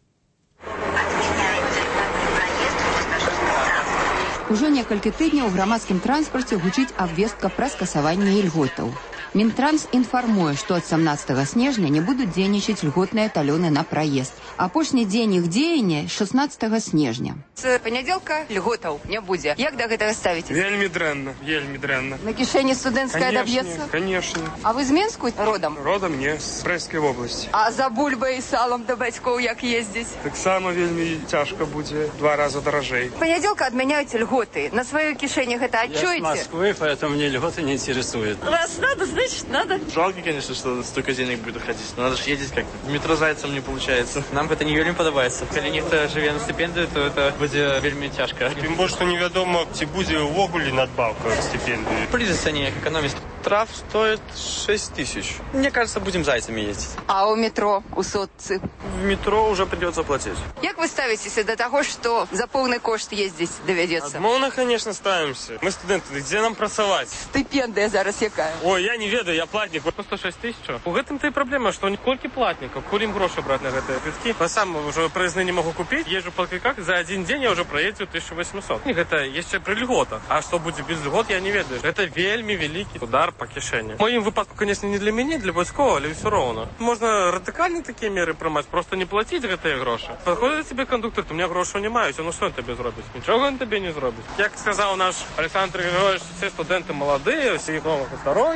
Ужо некалькі тыдняў у грамадскім транспарце гучыць абвестка пра скасаванне льготаў. Мінтранс інфармуе, што ад сямнаццатага снежня не будуць дзейнічаць льготныя талёны на праезд. Апошні дзень іх дзеяння шаснаццатага снежня. З панядзелка льготаў не будзе. Як да гэтага ставіцеся? Вельмі дрэнна, вельмі дрэнна. На кішэні студэнцкая даб'ецца? Канешне. А вы з Менску родам? Родам не, з Брэсцкай вобласці. А за бульбай і салам да бацькоў як ездзіць? Таксама вельмі цяжка будзе, два раза даражэй. Панядзелка адмяняюць льготы. На сваёй кішэні гэта адчуеце? Я с Москвы, поэтому мне льготы не интересуют. Раз надо, значит надо. Жалко, конечно, что столько денег будет уходить. Но надо же ездить как-то. В метро зайцем не получается. Нам это не вельмі подобається. Коли ніхто живе на стипендію, то это буде вельмі тяжко. Тим більше, що невідомо, чи буде увогуле надбавка к стипендии. Придется не экономить. Штраф стоит шесть тысяч. Мне кажется, будем зайцами ездить. А у метро, у Сотцы? В метро уже придется платить. Як вы ставитесь до того, что за полный кошт ездить доведется? Отмовно, конечно, ставимся. Мы студенты, где нам працаваць? Стипендия зараз якая? Ой, я не ведаю, я платник. сто шесть тысяч. У гэтым-то і праблема, што колькі платнікаў, куль ім грошы браць на гэтыя квіткі. Я сам уже праезны не могу купіць, езжу па квітках, за один дзень я уже праедзю тысячу восемьсот. І гэта яшчэ пры льготах. А што будзе без льгот, я не ведаю. Гэта вельмі вялікі удар па кішэні. В моім выпадку, конечно, не для мяне, для бацькоў, але ўсё роўна. Можна радыкальна такія меры прымаць, просто не плаціць гэтыя грошы. Падходзіць тебе кондуктор, то у меня грошаў не маюць, ну што ён табе зробіць? Нічога ён табе не зробіць. Як сказаў наш Александр Григорьевич, все студенты маладыя, усіх новых здароўя, хай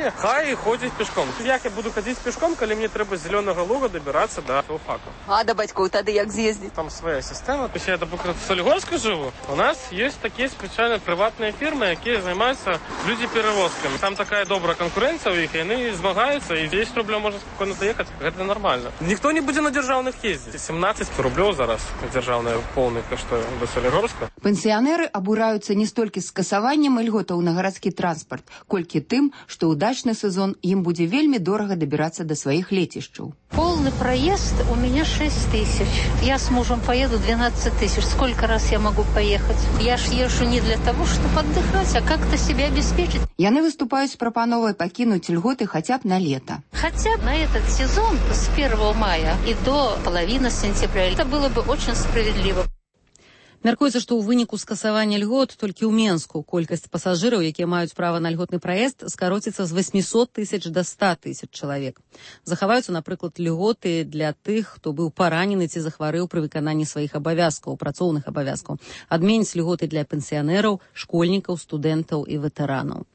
і ходзіць пешком. Як я буду хадзіць пешком, калі мне трэба з Зелёнага Луга дабірацца да філфака? А да бацькоў тады як з'ездзіць? Там свая сістэма. Пусть я, наприклад, в Солігорску живу. У нас есть такие специальные приватные фирмы, які займаються люди-перевозками. Там такая добрая конкуренция у них, и они змагаються, и десять рублей можно спокойно доехать. Это нормально. Никто не будет на державных ездить. семнадцать рублей зараз державная полный коштує до Солігорска. Пенсіянеры абураюцца не столькі скасаваннем ільготаў на гарадскі транспарт, колькі тым, што ў дачны сезон ім будзе вельмі дорага дабірацца да сваіх лецішчаў. Полный проезд у меня шесть тысяч. Я с мужем поеду двенадцать тысяч. Сколько раз я могу поехать? Я ж езжу не для того, чтобы отдыхать, а как-то себя обеспечить. Яны выступаюць з прапановай пакінуць льготы хотя б на лето. Хотя бы на этот сезон с первого мая и до половины сентября. Это было бы очень справедливо. Мяркуецца, што ў выніку скасавання льгот толькі ў Менску колькасць пасажыраў, якія маюць права на льготны праезд, скароціцца з восемьсот тысяч да ста тысяч чалавек. Захаваюцца, напрыклад, льготы для тых, хто быў паранены ці захварэў пры выкананні сваіх абавязкаў, працоўных абавязкаў. Адменяць льготы для пенсіянераў, школьнікаў, студэнтаў і ветэранаў.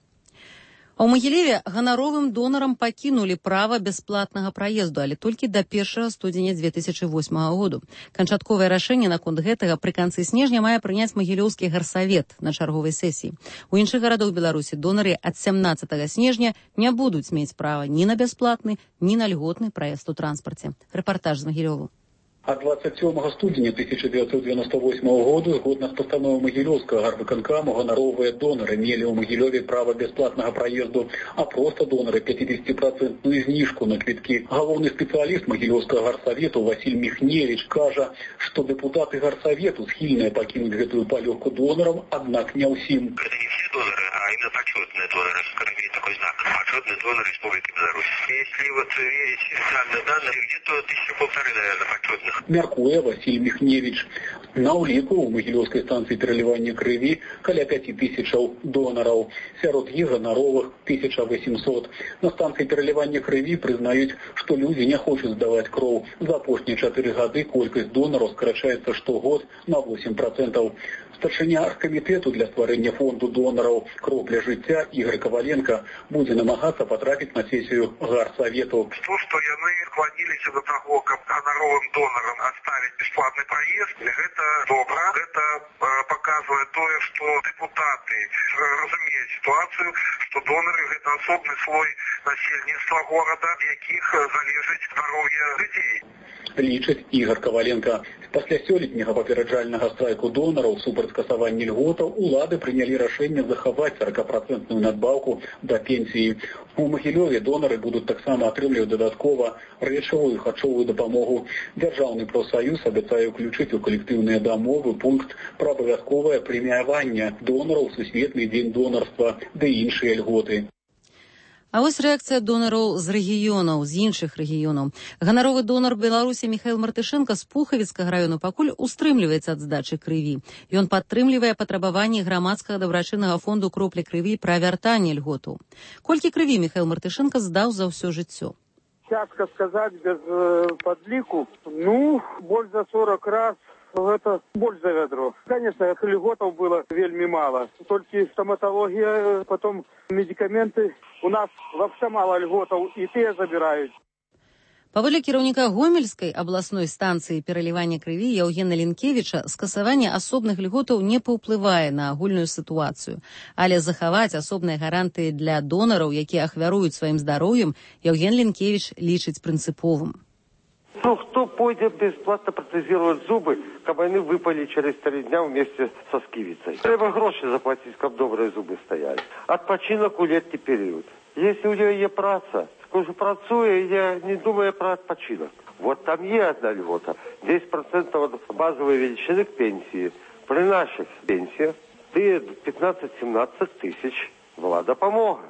А ў Магілеве ганаровым донарам пакінулі права бясплатнага праезду, але толькі да першага студзеня две тысячы восьмага году. Канчатковае рашэнне наконт гэтага пры канцы снежня мае прыняць Магілёўскі гарсавет на чарговай сесіі. У іншых гарадах Беларусі донары ад сямнаццатага снежня не будуць мець права ні на бясплатны, ні на льготны праезд у транспарце. Рэпартаж з Магілёву. От двадцать седьмого студеня тысяча девятьсот девяносто восьмого года, згодна з постановой Магілёўскага гарвыканкаму, ганаровыя донары мелі ў Магілёве права бясплатнага праезду, а проста донары пятидесятипроцентную знижку на квіткі. Галоўны спецыяліст Магілёўскага гарсавету Василь Михневич кажа, што дэпутаты гарсавету схільныя пакінуць гэтую палёгку донарам, аднак не ўсім. Это не все доноры, а именно почетные доноры. Скорее такой знак. Почетные доноры Республики Беларусь. Если вот верить официальным данным, где-то тысячи полторы, наверное, почетных. Мяркуе Василь Михневич. На ўліку ў Магілёўскай станцыі пералівання крыві каля пяти тысячаў донараў. Сярод іх ганаровых тысяча восемьсот. На станцыі пералівання крыві прызнаюць, што людзі не хочуць здаваць кроў. За апошнія чатыры гады колькасць донараў скарачаецца штогод на восемь процентов. Старшыня аргкамітэту для стварэння фонду донараў «Кроў для жыцця» Ігор Коваленко будзе намагацца патрапіць на сесію гарсавету. То, што яны скланіліся да таго, каб ганаровым донарам оставить бесплатный проезд, гэта добра. Гэта э, показывае тое, што депутаты разумеюць ситуацию, што донары гэта асобны слой насельніцтва горада, ад якіх залежыць здароўе людзей. Лічыць Ігор Коваленко. Пасля сёлетняга папераджальнага страйку донараў супраць скасавання льготаў улады прынялі рашэнне захаваць сорокапроцентную надбаўку да пенсіі. У Магілёве донары будуць таксама атрымліваць дадаткова рэчавую і харчовую дапамогу. Дзяржаўны прафсаюз абяцае ўключыць у калектыўныя дамовы пункт пра абавязковае прэміяванне донараў, сусветны дзень донарства ды іншыя льготы. А вось рэакцыя донараў з рэгіёнаў, з іншых рэгіёнаў. Ганаровы донар Беларусі Міхаіл Мартышэнка з Пухавіцкага раёну пакуль устрымліваецца ад здачы крыві. Ён падтрымлівае патрабаванні грамадскага дабрачыннага фонду кроплі крыві пра вяртанне льготаў. Колькі крыві Міхаіл Мартышэнка здаў за ўсё жыццё? Цяжка сказаць без э, падліку. Ну, больш за сорок раз. Это больше за ведро. Конечно, льготов было вельми мало. Только стоматология, потом медикаменты. У нас вообще мало льготов, и те забирают. Паводле кіраўніка Гомельскай абласной станцыі пералівання крыві Яўгена Лінкевіча, скасаванне асобных льготаў не паўплывае на агульную сітуацыю. Але захаваць асобныя гарантыі для донараў, якія ахвяруюць сваім здароўем, Яўген Лінкевіч лічыць прынцыповым. Ну, кто пойдет бесплатно протезировать зубы, каб они выпали через три дня вместе со скивицей? Треба гроши заплатить, каб добрые зубы стояли. Отпочинок у летний период. Если у нее есть праца, скажу, працуя, я не думаю про отпочинок. Вот там есть одна льгота. десять процентов от базовой величины к пенсии. При наших пенсиях пятнадцать-семнадцать тысяч была допомога.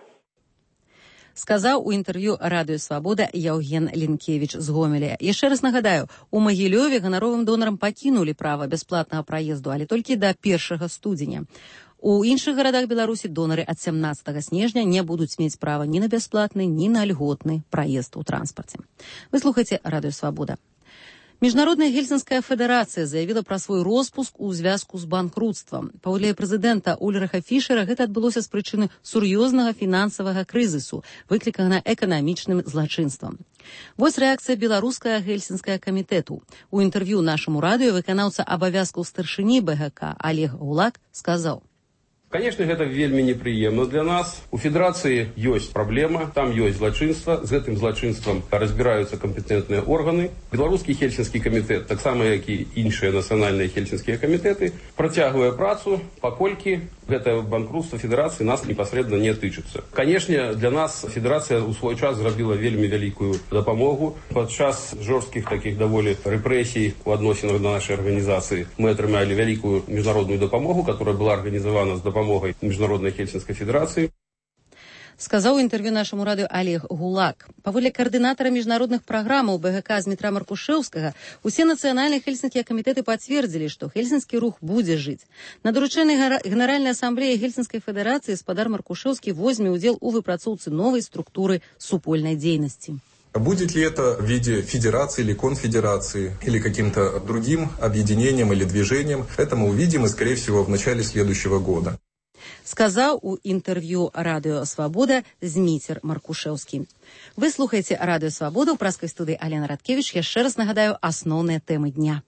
Сказаў у інтэрв'ю Радыё Свабода Яўген Лінкевіч з Гомеля. Яшчэ раз нагадаю, у Магілёве ганаровым донарам пакінулі права бясплатнага праезду, але толькі да першага студзеня. У іншых гарадах Беларусі донары ад сямнаццатага снежня не будуць мець права ні на бясплатны, ні на льготны праезд у транспарце. Вы слухаеце Радыё Свабода. Міжнародная гельсінская федэрацыя заявіла пра свой роспуск у звязку з банкрутствам. Паводле прэзідэнта Ульрыха Фішера гэта адбылося з прычыны сур'ёзнага фінансавага крызісу, выкліканага эканамічным злачынствам. Вось рэакцыя беларускага гельсінскага камітэту. У інтэрв'ю нашаму радыё выканаўца абавязкаў старшыні бэ гэ ка Олег Гулак сказаў: Конечно, гэта вельмі непрыемна для нас. У федэрацыі ёсць праблема, там ёсць злачынства, з гэтым злачынствам разбіраюцца кампетэнтныя органы. Беларускі хельсінскі камітэт, таксама як і іншыя нацыянальныя хельсінскія камітэты, працягвае працу, паколькі гэта банкрутства федэрацыі нас непасрэдна не тычыцца. Канешне, для нас федэрацыя ў свой час зрабіла вельмі вялікую дапамогу. Падчас жорсткіх такіх даволі рэпрэсій у адносінах да нашай арганізацыі мы атрымалі вялікую міжнародную дапамогу, которая была арганізавана з дапамогай Міжнароднай хельсінскай федэрацыі. Сказаў у інтэрв'ю нашаму радыё Олег Гулак. Паводле каардынатара міжнародных праграмаў бэ гэ ка Змітра Маркушэўскага, усе нацыянальныя хельсінскія камітэты пацвердзілі, што хельсінскі рух будзе жыць. На даручэнні Генеральнай асамблеі Гельсінскай федэрацыі спадар Маркушэўскі возьме ўдзел у выпрацоўцы новай структуры супольнай дзейнасці. Будет ли это в виде федерации или конфедерации, или каким-то другим объединением или движением, это мы увидим, и, скорее всего, в начале следующего года. Сказаў у інтэрв'ю радыё «Свабода» Зміцер Маркушэўскі. Вы слухаеце радыё «Свабода» ў праскай студыі Алена Радкевіч. Яшчэ раз нагадаю асноўныя тэмы дня.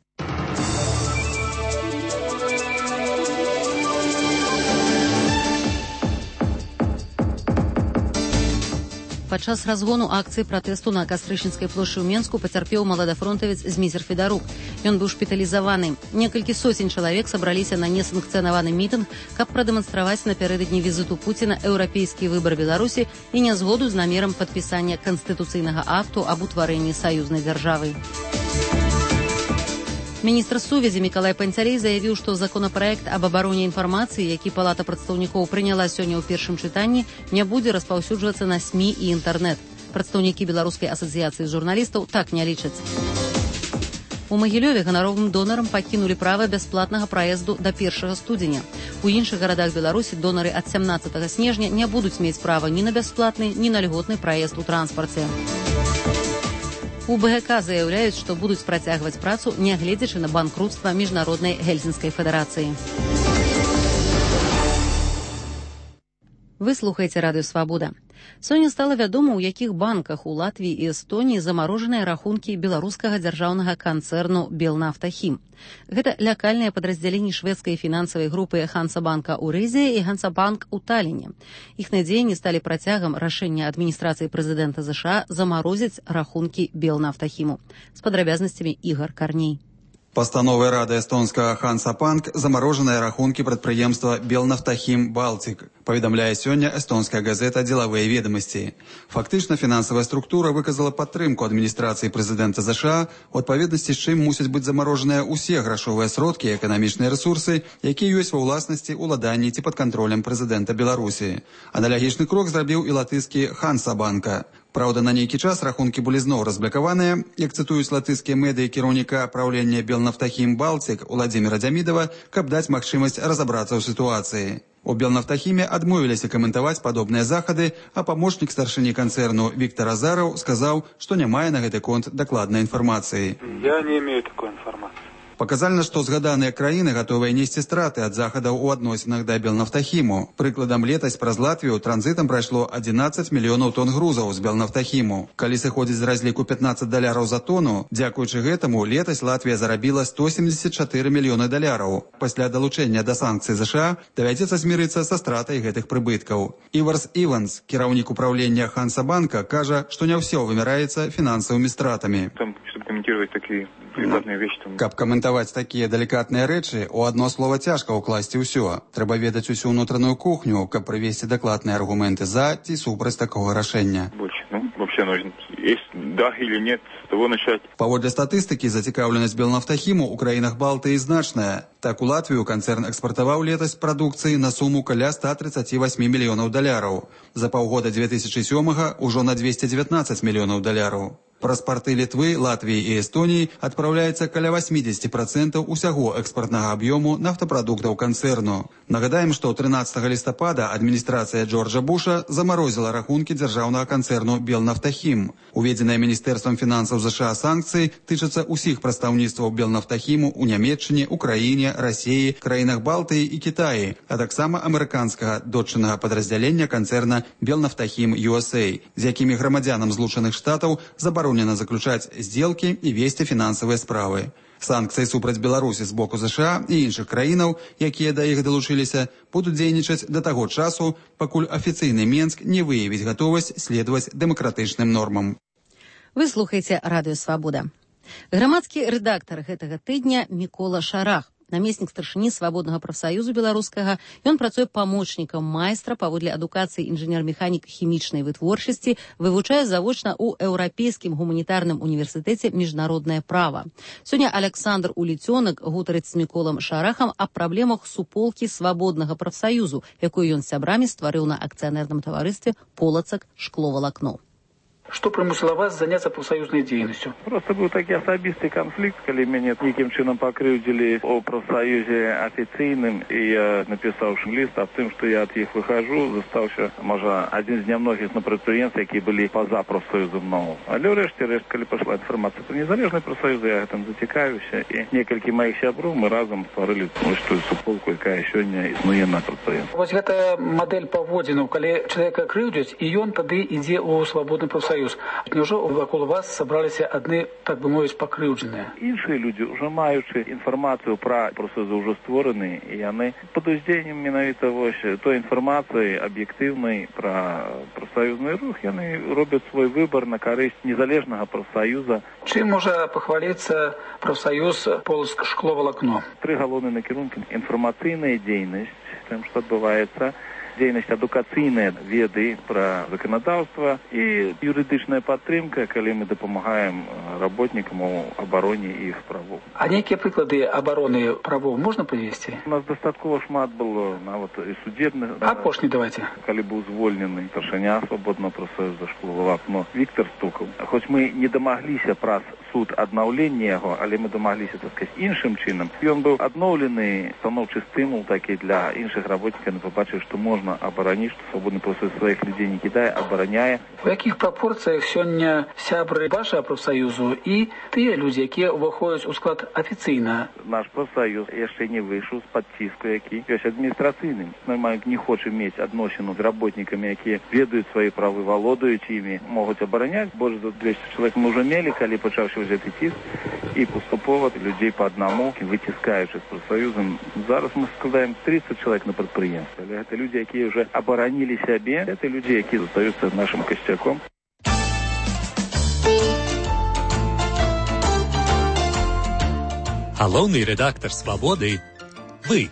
Падчас разгону акцыі пратэсту на Кастрычніцкай плошчы ў Менску пацярпеў маладафронтавец Зміцер Федарук. Ён быў шпіталізаваны. Некалькі сотень чалавек сабраліся на несанкцыянаваны мітынг, каб прадэманстраваць напярэдадні візіту Пуціна еўрапейскі выбар Беларусі і нязгоду з намерам падпісання канстытуцыйнага акту аб утварэнні саюзнай дзяржавы. Міністр сувязі Мікалай Панцялей заявіў, што законапраект аб абароне інфармацыі, які Палата прадстаўнікоў прыняла сёння ў першым чытанні, не будзе распаўсюджвацца на СМІ і інтэрнэт. Прадстаўнікі Беларускай асацыяцыі журналістаў так не лічаць. У Магілёве ганаровым донарам пакінулі права бясплатнага праезду да першага студзеня. У іншых гарадах Беларусі донары ад сямнаццатага снежня не будуць мець права ні на бясплатны, ні на льготны праезд у транспарце. У бэ гэ ка заяўляюць, што будуць працягваць працу, нягледзячы на банкрутства Міжнароднай гельсінскай федэрацыі. Вы слухаеце радыё «Свабода». Сёння стала вядома, у якіх банках у Латвіі і Эстоніі замарожаныя рахункі беларускага дзяржаўнага канцэрну «Белнафтахім». Гэта лякальныя падраздзяленні шведскай фінансавай групы Хансабанка ў Рызе і Хансабанк у Таліне. Іхныя дзеянні сталі працягам рашэння адміністрацыі прэзідэнта ЗША замарозіць рахункі «Белнафтахіму». З падрабязнасцямі Ігар Карней. Пастановай рады эстонскага Хансабанк замарожаныя рахункі прадпрыемства «Белнафтахім Балтик», паведамляе сёння эстонская газета «Дзелавыя ведамасці». Фактычна фінансавая структура выказала падтрымку адміністрацыі прэзідэнта ЗША, у адпаведнасці з чым мусяць быць замарожаныя ўсе грашовыя сродкі і эканамічныя рэсурсы, якія ёсць ва ўласнасці, уладанні ці пад кантролем прэзідэнта Беларусі. Аналагічны крок зрабіў і латыскі Хансабанка. Праўда, на нейкі час рахункі былі зноў разблакаваныя, як цытуюць латыскія медыі кіраўніка праўлення «Белнафтахім Балтик» Уладзіміра Дзямідава, каб даць магчымасць разабрацца ў сітуацыі. У «Белнафтахіме» адмовіліся каментаваць падобныя захады, а памочнік старшыні канцэрну Віктор Азараў сказаў, што не мае на гэты конт дакладнай інфармацыі. Я не имею такой информации. Паказальна, што згаданыя краіны гатовыя несці страты ад захадаў у адносінах да Белнафтахіму. Прыкладам, летась праз Латвію транзітам прайшло адзінаццаць мільёнаў тонн грузаў з Белнафтахіму. Калі сыходзіць з разліку пятнаццаць даляраў за тону, дзякуючы гэтаму летась Латвія зарабіла сто семьдесят чатыры мільёны даляраў. Пасля далучэння да санкцый ЗША давядзецца змірыцца са стратай гэтых прыбыткаў. Іварс Іванс, кіраўнік управлення Хансабанка, кажа, што не ўсё вымяраецца фінансавымі стратамі. Там, чтобы комментировать такие деликатные вещи. Там... Каб каментаваць такія далікатныя рэчы, у адно слова цяжка ўкласці ўсё. Трэба ведаць усю ўнутраную кухню, каб прывесці дакладныя аргументы за ці супраць такога рашэння. Больше, ну, вообще нужно. Есть да или нет, с того начать. Паводле статыстыкі, зацікаўленасць Белнафтахіму ў краінах Балтыі значная. Так, у Латвію канцэрн экспартаваў летась прадукцыі на суму каля ста тридцати восьми мільёнаў даляраў. За паўгода две тысячи сёмага ўжо на двести девятнадцать мільёнаў даляраў. Праз порты Літвы, Латвіі і Эстоніі адпраўляецца каля восемьдесят процентов усяго экспартнага аб'ёму нафтапрадуктаў канцэрну. Нагадаем, што тринадцатого лістапада адміністрацыя Джорджа Буша замарозіла рахункі дзяржаўнага канцэрну Белнафтахім. Уведзеныя міністэрствам фінансаў ЗША санкцыі тычацца ўсіх прадстаўніцтваў Белнафтахіму ў Нямецчыне, Украіне, Расіі, краінах Балтыі і Кітаі, а таксама амерыканскага дочыннага падраздзялення канцэрна Белнафтахім ю эс эй, з якімі грамадзянам Злучаных Штатаў забаронена заключаць здзелкі і весці фінансавыя справы. Санкцыі супраць Беларусі з боку ЗША і іншых краінаў, якія да іх далучыліся, будуць дзейнічаць да таго часу, пакуль афіцыйны Менск не выявіць гатовасць следаваць дэмакратычным нормам. Вы слухаеце Радыё Свабода. Грамадскі рэдактар гэтага тыдня Мікола Шарах, намеснік старшыні свабоднага прафсаюзу беларускага, ён працуе памочнікам майстра паводле адукацыі інжынер-механік хімічнай вытворчасці, вывучае завочна ў Еўрапейскім гуманітарным універсітэце міжнароднае права. Сёння Александр Уліцёнак гутарыць з Міколам Шарахам аб праблемах суполкі свабоднага прафсаюзу, якую ён з сябрамі стварыў на акцыянерным таварыстве «Полацак шкловалакно». Что примусило вас заняться профсоюзной деятельностью? Просто был такой особистый конфликт, когда меня неким чином покрывдили о профсоюзе официальным, и я написал лист об том, что я от них выхожу, застався, может, один из немногих на предприятиях, которые были поза профсоюзом нового. А реште, реште, когда пошла информация про незалежный профсоюз, я там затекаюсь, и несколько моих сябров мы разом створили что суполку, якая сегодня існує на предприятии. Вот эта модель поводину, когда человека крывдят, и он тогда идет у свободный профсоюз. Неужели вокруг вас собрались одни, так бы мовить, покрывдженные? Іншие люди, уже маючи информацию про профсоюзы уже створены, и они под уздением менавіта той информации объективной про профсоюзный рух, и они робят свой выбор на користь незалежного профсоюза. Чем может похвалиться профсоюз «Полацак шкловалакно»? Три головные накерунки: информационная деятельность, тем, что отбывается, дзейнасць адукацыйныя веды пра заканадаўства і юрыдычная падтрымка, калі мы дапамагаем работнікам у абароне іх правоў. А нейкія прыклады абароны правоў можна прывесці? У нас дастаткова шмат было нават і судебных. Апошні давайте. Калі быў звольнены старшыня свабоднага прафсаюза шкловалакно Віктор Стукаў. Хоць мы не дамагліся праз суд аднаўлення яго, але мы дамагліся, так сказать, іншым чынам. Ён быў адноўлены, станоўчы стымул такі для іншых работнікаў, побачыў, што можна оборонить, что свободный профсоюз своих людей не кидая, обороняя. В каких пропорциях сегодня сябры вашего профсоюзу и те люди, которые выходят у склад официально? Наш профсоюз еще не вышел с подтиску, який есть административным. Нормально не хочет иметь отношения с работниками, которые ведают свои права, володуют ими, могут оборонять. Больше за двести человек мы уже имели, когда почавший уже этот тиск, и поступово людей по одному вытискаючи с профсоюзом. Зараз мы складаем тридцать человек на предприятии. Это люди, которые уже оборонили себе, это люди, которые остаются нашим костяком. Галоўны рэдактар «Свабоды» – вы.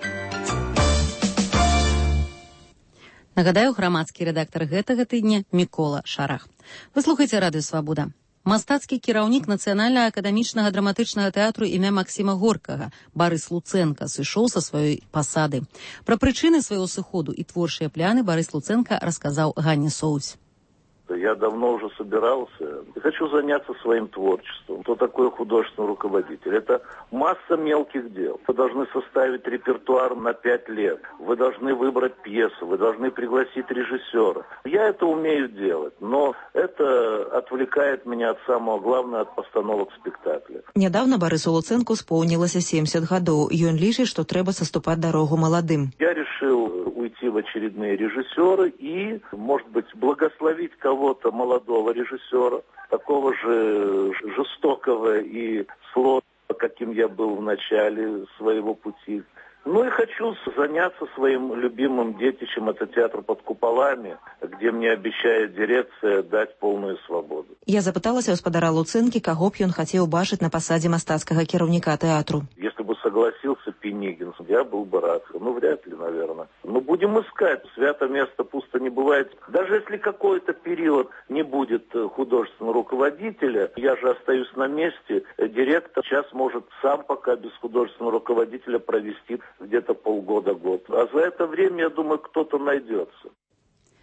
Нагадаю, грамадскі рэдактар гэтага тыдня Мікола Шарах. Вы слухаеце Радыё Свабода. Мастацкі кіраўнік Нацыянальнага акадэмічнага драматычнага тэатру імя Максіма Горкага Барыс Луцэнка сышоў са сваёй пасады. Пра прычыны свайго сыходу і творчыя пляны Барыс Луцэнка расказаў Ганне Соусь. Я давно уже собирался и хочу заняться своим творчеством. Кто такой художественный руководитель? Это масса мелких дел. Вы должны составить репертуар на пять лет. Вы должны выбрать пьесу. Вы должны пригласить режиссера. Я это умею делать, но это отвлекает меня от самого главного, от постановок спектакля. Недавно Барысу Луцэнку исполнилось семьдесят годов. И он лишит, что треба соступать дорогу молодым. Я решил уйти в очередные режиссеры и, может быть, благословить кого-то молодого режиссера, такого же жестокого и сложного, каким я был в начале своего пути. Ну и хочу заняться своим любимым детищем, это театр под куполами, где мне обещает дирекция дать полную свободу. Я запыталась у гаспадара Луцэнкі, каго б ён хацеў бачыць на пасадзе мастацкага кіраўніка тэатру. Если бы согласился Пенигин, я был бы рад. Ну, вряд ли, наверное. Но будем искать. Свято место пусто не бывает. Даже если какой-то период не будет художественного руководителя, я же остаюсь на месте, директор сейчас может сам пока без художественного руководителя провести где-то полгода-год. А за это время, я думаю, кто-то найдется.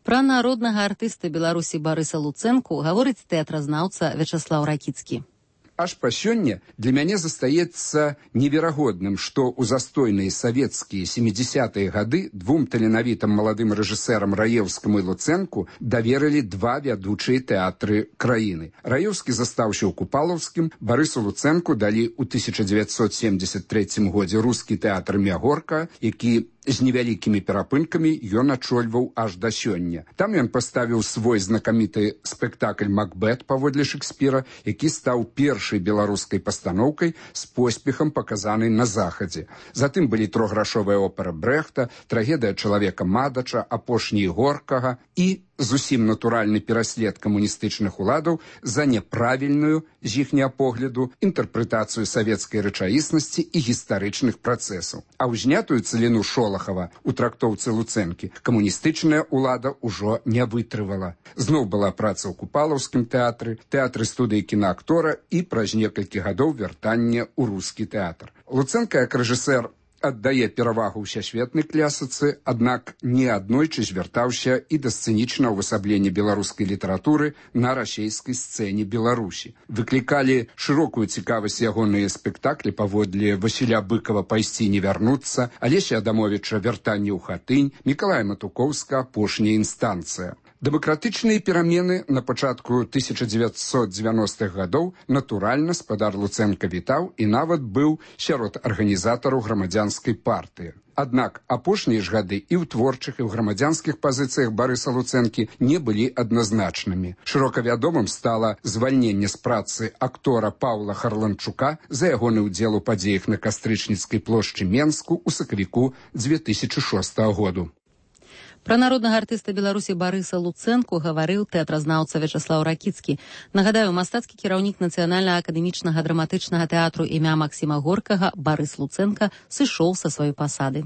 Пра народнага артыста Беларусі Барыса Луцэнку гаворыць тэатразнаўца Вячаслаў Ракіцкі. Аж па сёння для мяне застаецца неверагодным, што ў застойныя савецкія сямідзясятыя гады двум таленавітым маладым рэжысэрам Раеўскаму і Луцэнку даверылі два вядучыя тэатры краіны. Раеўскі застаўся ў Купалаўскім, Барысу Луцэнку далі ў тысяча дзевяцьсот семдзесят трэцім годзе рускі тэатр Мягорка, які з невялікімі перапынкамі ён ачольваў аж да сёння. Там ён паставіў свой знакаміты спектакль «Макбет» паводле Шекспіра, які стаў першай беларускай пастаноўкай з поспехам паказанай на захадзе. Затым былі трохграшовая опера Брэхта, трагедыя чалавека Мадача, апошні Горкага і зусім натуральны пераслед камуністычных уладаў за няправільную, з іхняга погляду, інтэрпрэтацыю савецкай рэчаіснасці і гістарычных працэсаў. А ўзнятую цыліну Шолахава у трактоўцы Луцэнкі камуністычная ўлада ўжо не вытрывала. Зноў была праца ў Купалаўскім тэатры, тэатры студыі кінаактора і праз некалькі гадоў вяртання ў рускі тэатр. Луцэнка як рэжысэр аддае перавагу ўсесветнай клясіцы, аднак неаднойчы звяртаўся і да сцэнічнага ўвасаблення беларускай літаратуры на расейскай сцэне Беларусі. Выклікалі шырокую цікавасць ягоныя спектаклі паводле Васіля Быкова «Пайсці не вярнуцца», Алеся Адамовіча «Вяртанне ў хатынь», Мікалая Матукоўска «Апошняя інстанцыя». Дэмакратычныя перамены на пачатку тысяча дзевяцьсот дзевяностых гадоў натуральна спадар Луцэнка вітаў і нават быў сярод арганізатараў грамадзянскай партыі. Аднак апошнія ж гады і ў творчых, і ў грамадзянскіх пазіцыях Барыса Луцэнкі не былі адназначнымі. Шырока вядомым стала звальненне з працы актора Паўла Харланчука за ягоны ўдзел у падзеях на Кастрычніцкай плошчы Менску ў сакавіку дзве тысячы шостага году. Пра народнага артыста Беларусі Барыса Луцэнку гаварыў тэатразнаўца Вячаслаў Ракіцкі. Нагадаю, мастацкі кіраўнік Нацыянальнага акадэмічнага драматычнага тэатру імя Максіма Горкага Барыс Луцэнка сышоў са сваёй пасады.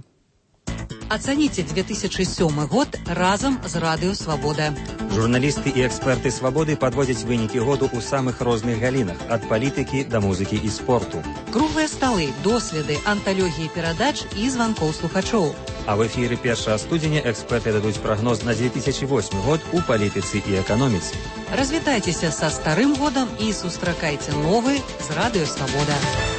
Ацаніце две тысячы сёмы год разам з Радыё Свабода. Журналісты і эксперты Свабоды падводзяць вынікі году ў самых розных галінах, ад палітыкі да музыкі і спорту. Круглыя сталы, доследы, анталогіі перадач і званкоў слухачоў. А в эфіры першага студзеня эксперты дадуць прагноз на две тысячи восьмы год у палітыцы і эканоміцы. Развітайцеся са старым годам і сустракайце новы з Радыё Свабода.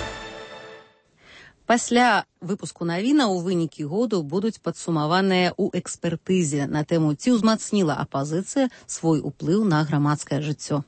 Пасля выпуску навінаў вынікі году будуць падсумаваныя ў экспертызе на тэму, ці ўзмацніла апазіцыя свой уплыў на грамадскае жыццё.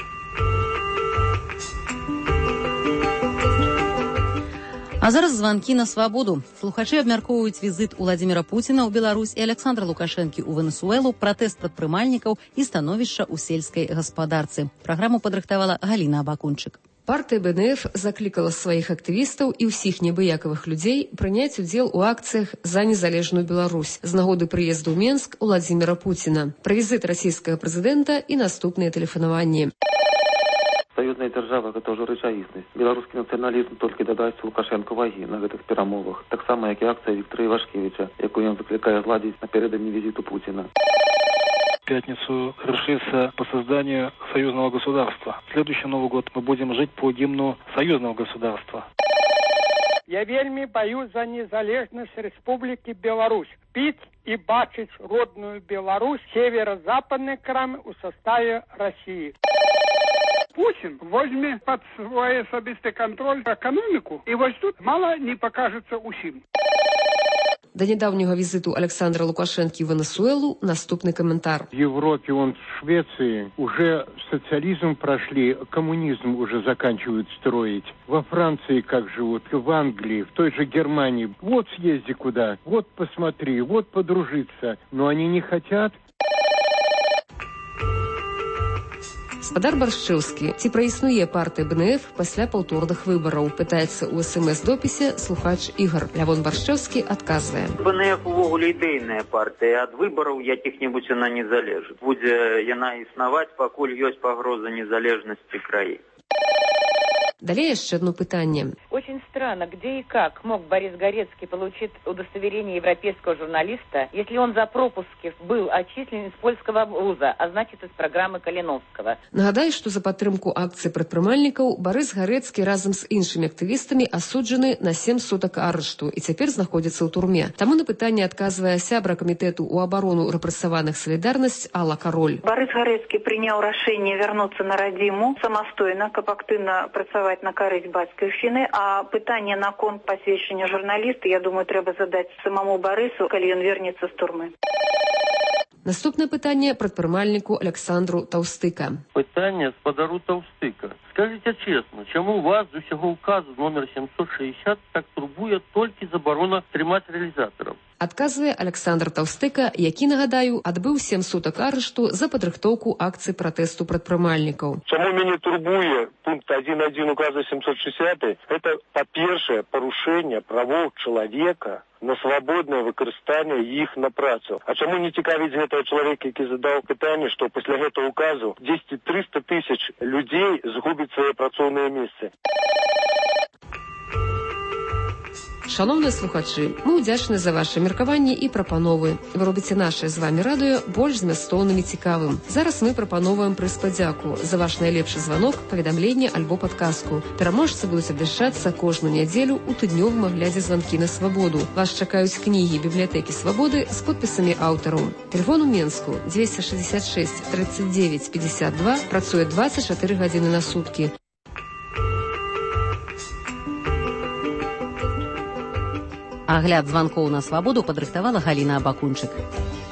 А зараз званкі на свабоду. Слухачы абмяркоўваюць візіт Уладзіміра Пуціна ў Беларусь і Александра Лукашэнкі ў Венесуэлу, пратэст прадпрымальнікаў і становішча ў сельскай гаспадарцы. Праграму падрыхтавала Галіна Абакунчык. Партыя Бэ Эн Эф заклікала сваіх актывістаў і ўсіх небыякавых людзей прыняць удзел у акцыях за незалежную Беларусь з нагоды прыезду ў Менск Уладзіміра Пуціна, пра візіт расійскага прэзідэнта і наступныя тэлефанаванні. Саюзная дзяржава гэта ўжо рэчаіснасць. Беларускі нацыяналізм толькі дадаецца Лукашэнку вагі на гэтых перамовах, таксама як і акцыя Віктора Івашкевіча, якую ён заклікае зладзіць напярэдадні візіту Путина. В пятницу решится по созданию союзного государства. В следующий Новый год мы будем жить по гимну союзного государства. Я вельми боюсь за незалежность Республики Беларусь. Пить и бачить родную Беларусь, северо-западный край у составе России. Путин возьме под свой особистый контроль экономику, и вот тут мало не покажется усим. До недавнего визиту Александра Лукашенки в Венесуэлу наступный комментар. В Европе, он в Швеции уже социализм прошли, коммунизм уже заканчивают строить. Во Франции как живут, в Англии, в той же Германии. Вот съезди куда, вот посмотри, вот подружиться. Но они не хотят. Спадар Баршчэўскі, ці праіснуе партыя Бэ Эн Эф пасля паўторных выбараў? Пытаецца ў эс эм эс-допісе слухач Ігор. Лявон Баршчэўскі адказвае. Бэ Эн Эф увогуле ідэйная партыя. Ад выбараў якіх-небудзь яна не залежыць. Будзе яна існаваць, пакуль ёсць пагроза незалежнасці краіны. Далее еще одно пытание. Очень странно, где и как мог Борис Горецкий получить удостоверение европейского журналиста, если он за пропуски был отчислен из польского вуза, а значит из программы Калиновского. Нагадаю, что за поддержку акций предпринимальников Борис Горецкий разом с іншими активистами осуджены на семь суток арешту и теперь находится в турме. Тому на пытание отказывая сябра комитету у оборону репрессованных «Солидарность» Алла Король. Борис Горецкий принял решение вернуться на родиму самостойно, как активно працевать на користь батьківщини, а питання на конт посвящення журналіста, я думаю, треба задати самому Борису, коли він вернеться з турми. Наступне питання предпринимальнику Олександру Товстика. Питання сподару Товстика. Скажіть чесно, чому вас з усього указу номер сімсот шістдесят так турбує тільки заборона тримати реалізаторів? Отказує Олександр Товстика, який, нагадаю, відбив сім суток арешту за підготовку акції протесту предпринимальників. Чому мене турбує пункт один один указу сімсот шістдесят? Це, по-перше, порушення прав чоловіка на свободне використання їх на працю. А чому не цікавить цього чоловіка, який задав питання, що після цього указу десять триста тисяч людей згубить своє працівне місце? Шановні слухачі, ми вдячні за ваше міркування і пропанови. Ви робите наше з вами радіо більш змістовним і цікавим. Зараз ми пропонуємо присподяку за ваш найлепший дзвонок, повідомлення або подказку. Переможці будуть обвіщатися кожну неділю у тижневому огляді «Звонки на свободу». Вас чекають книги Бібліотеки Свободи з підписами авторів. Телефон у Мінську двісті шістдесят шість тридцять дев'ять п'ятдесят два працює двадцять чотири години на сутки. Агляд званкоў на свабоду падрыхтавала Галіна Абакунчык.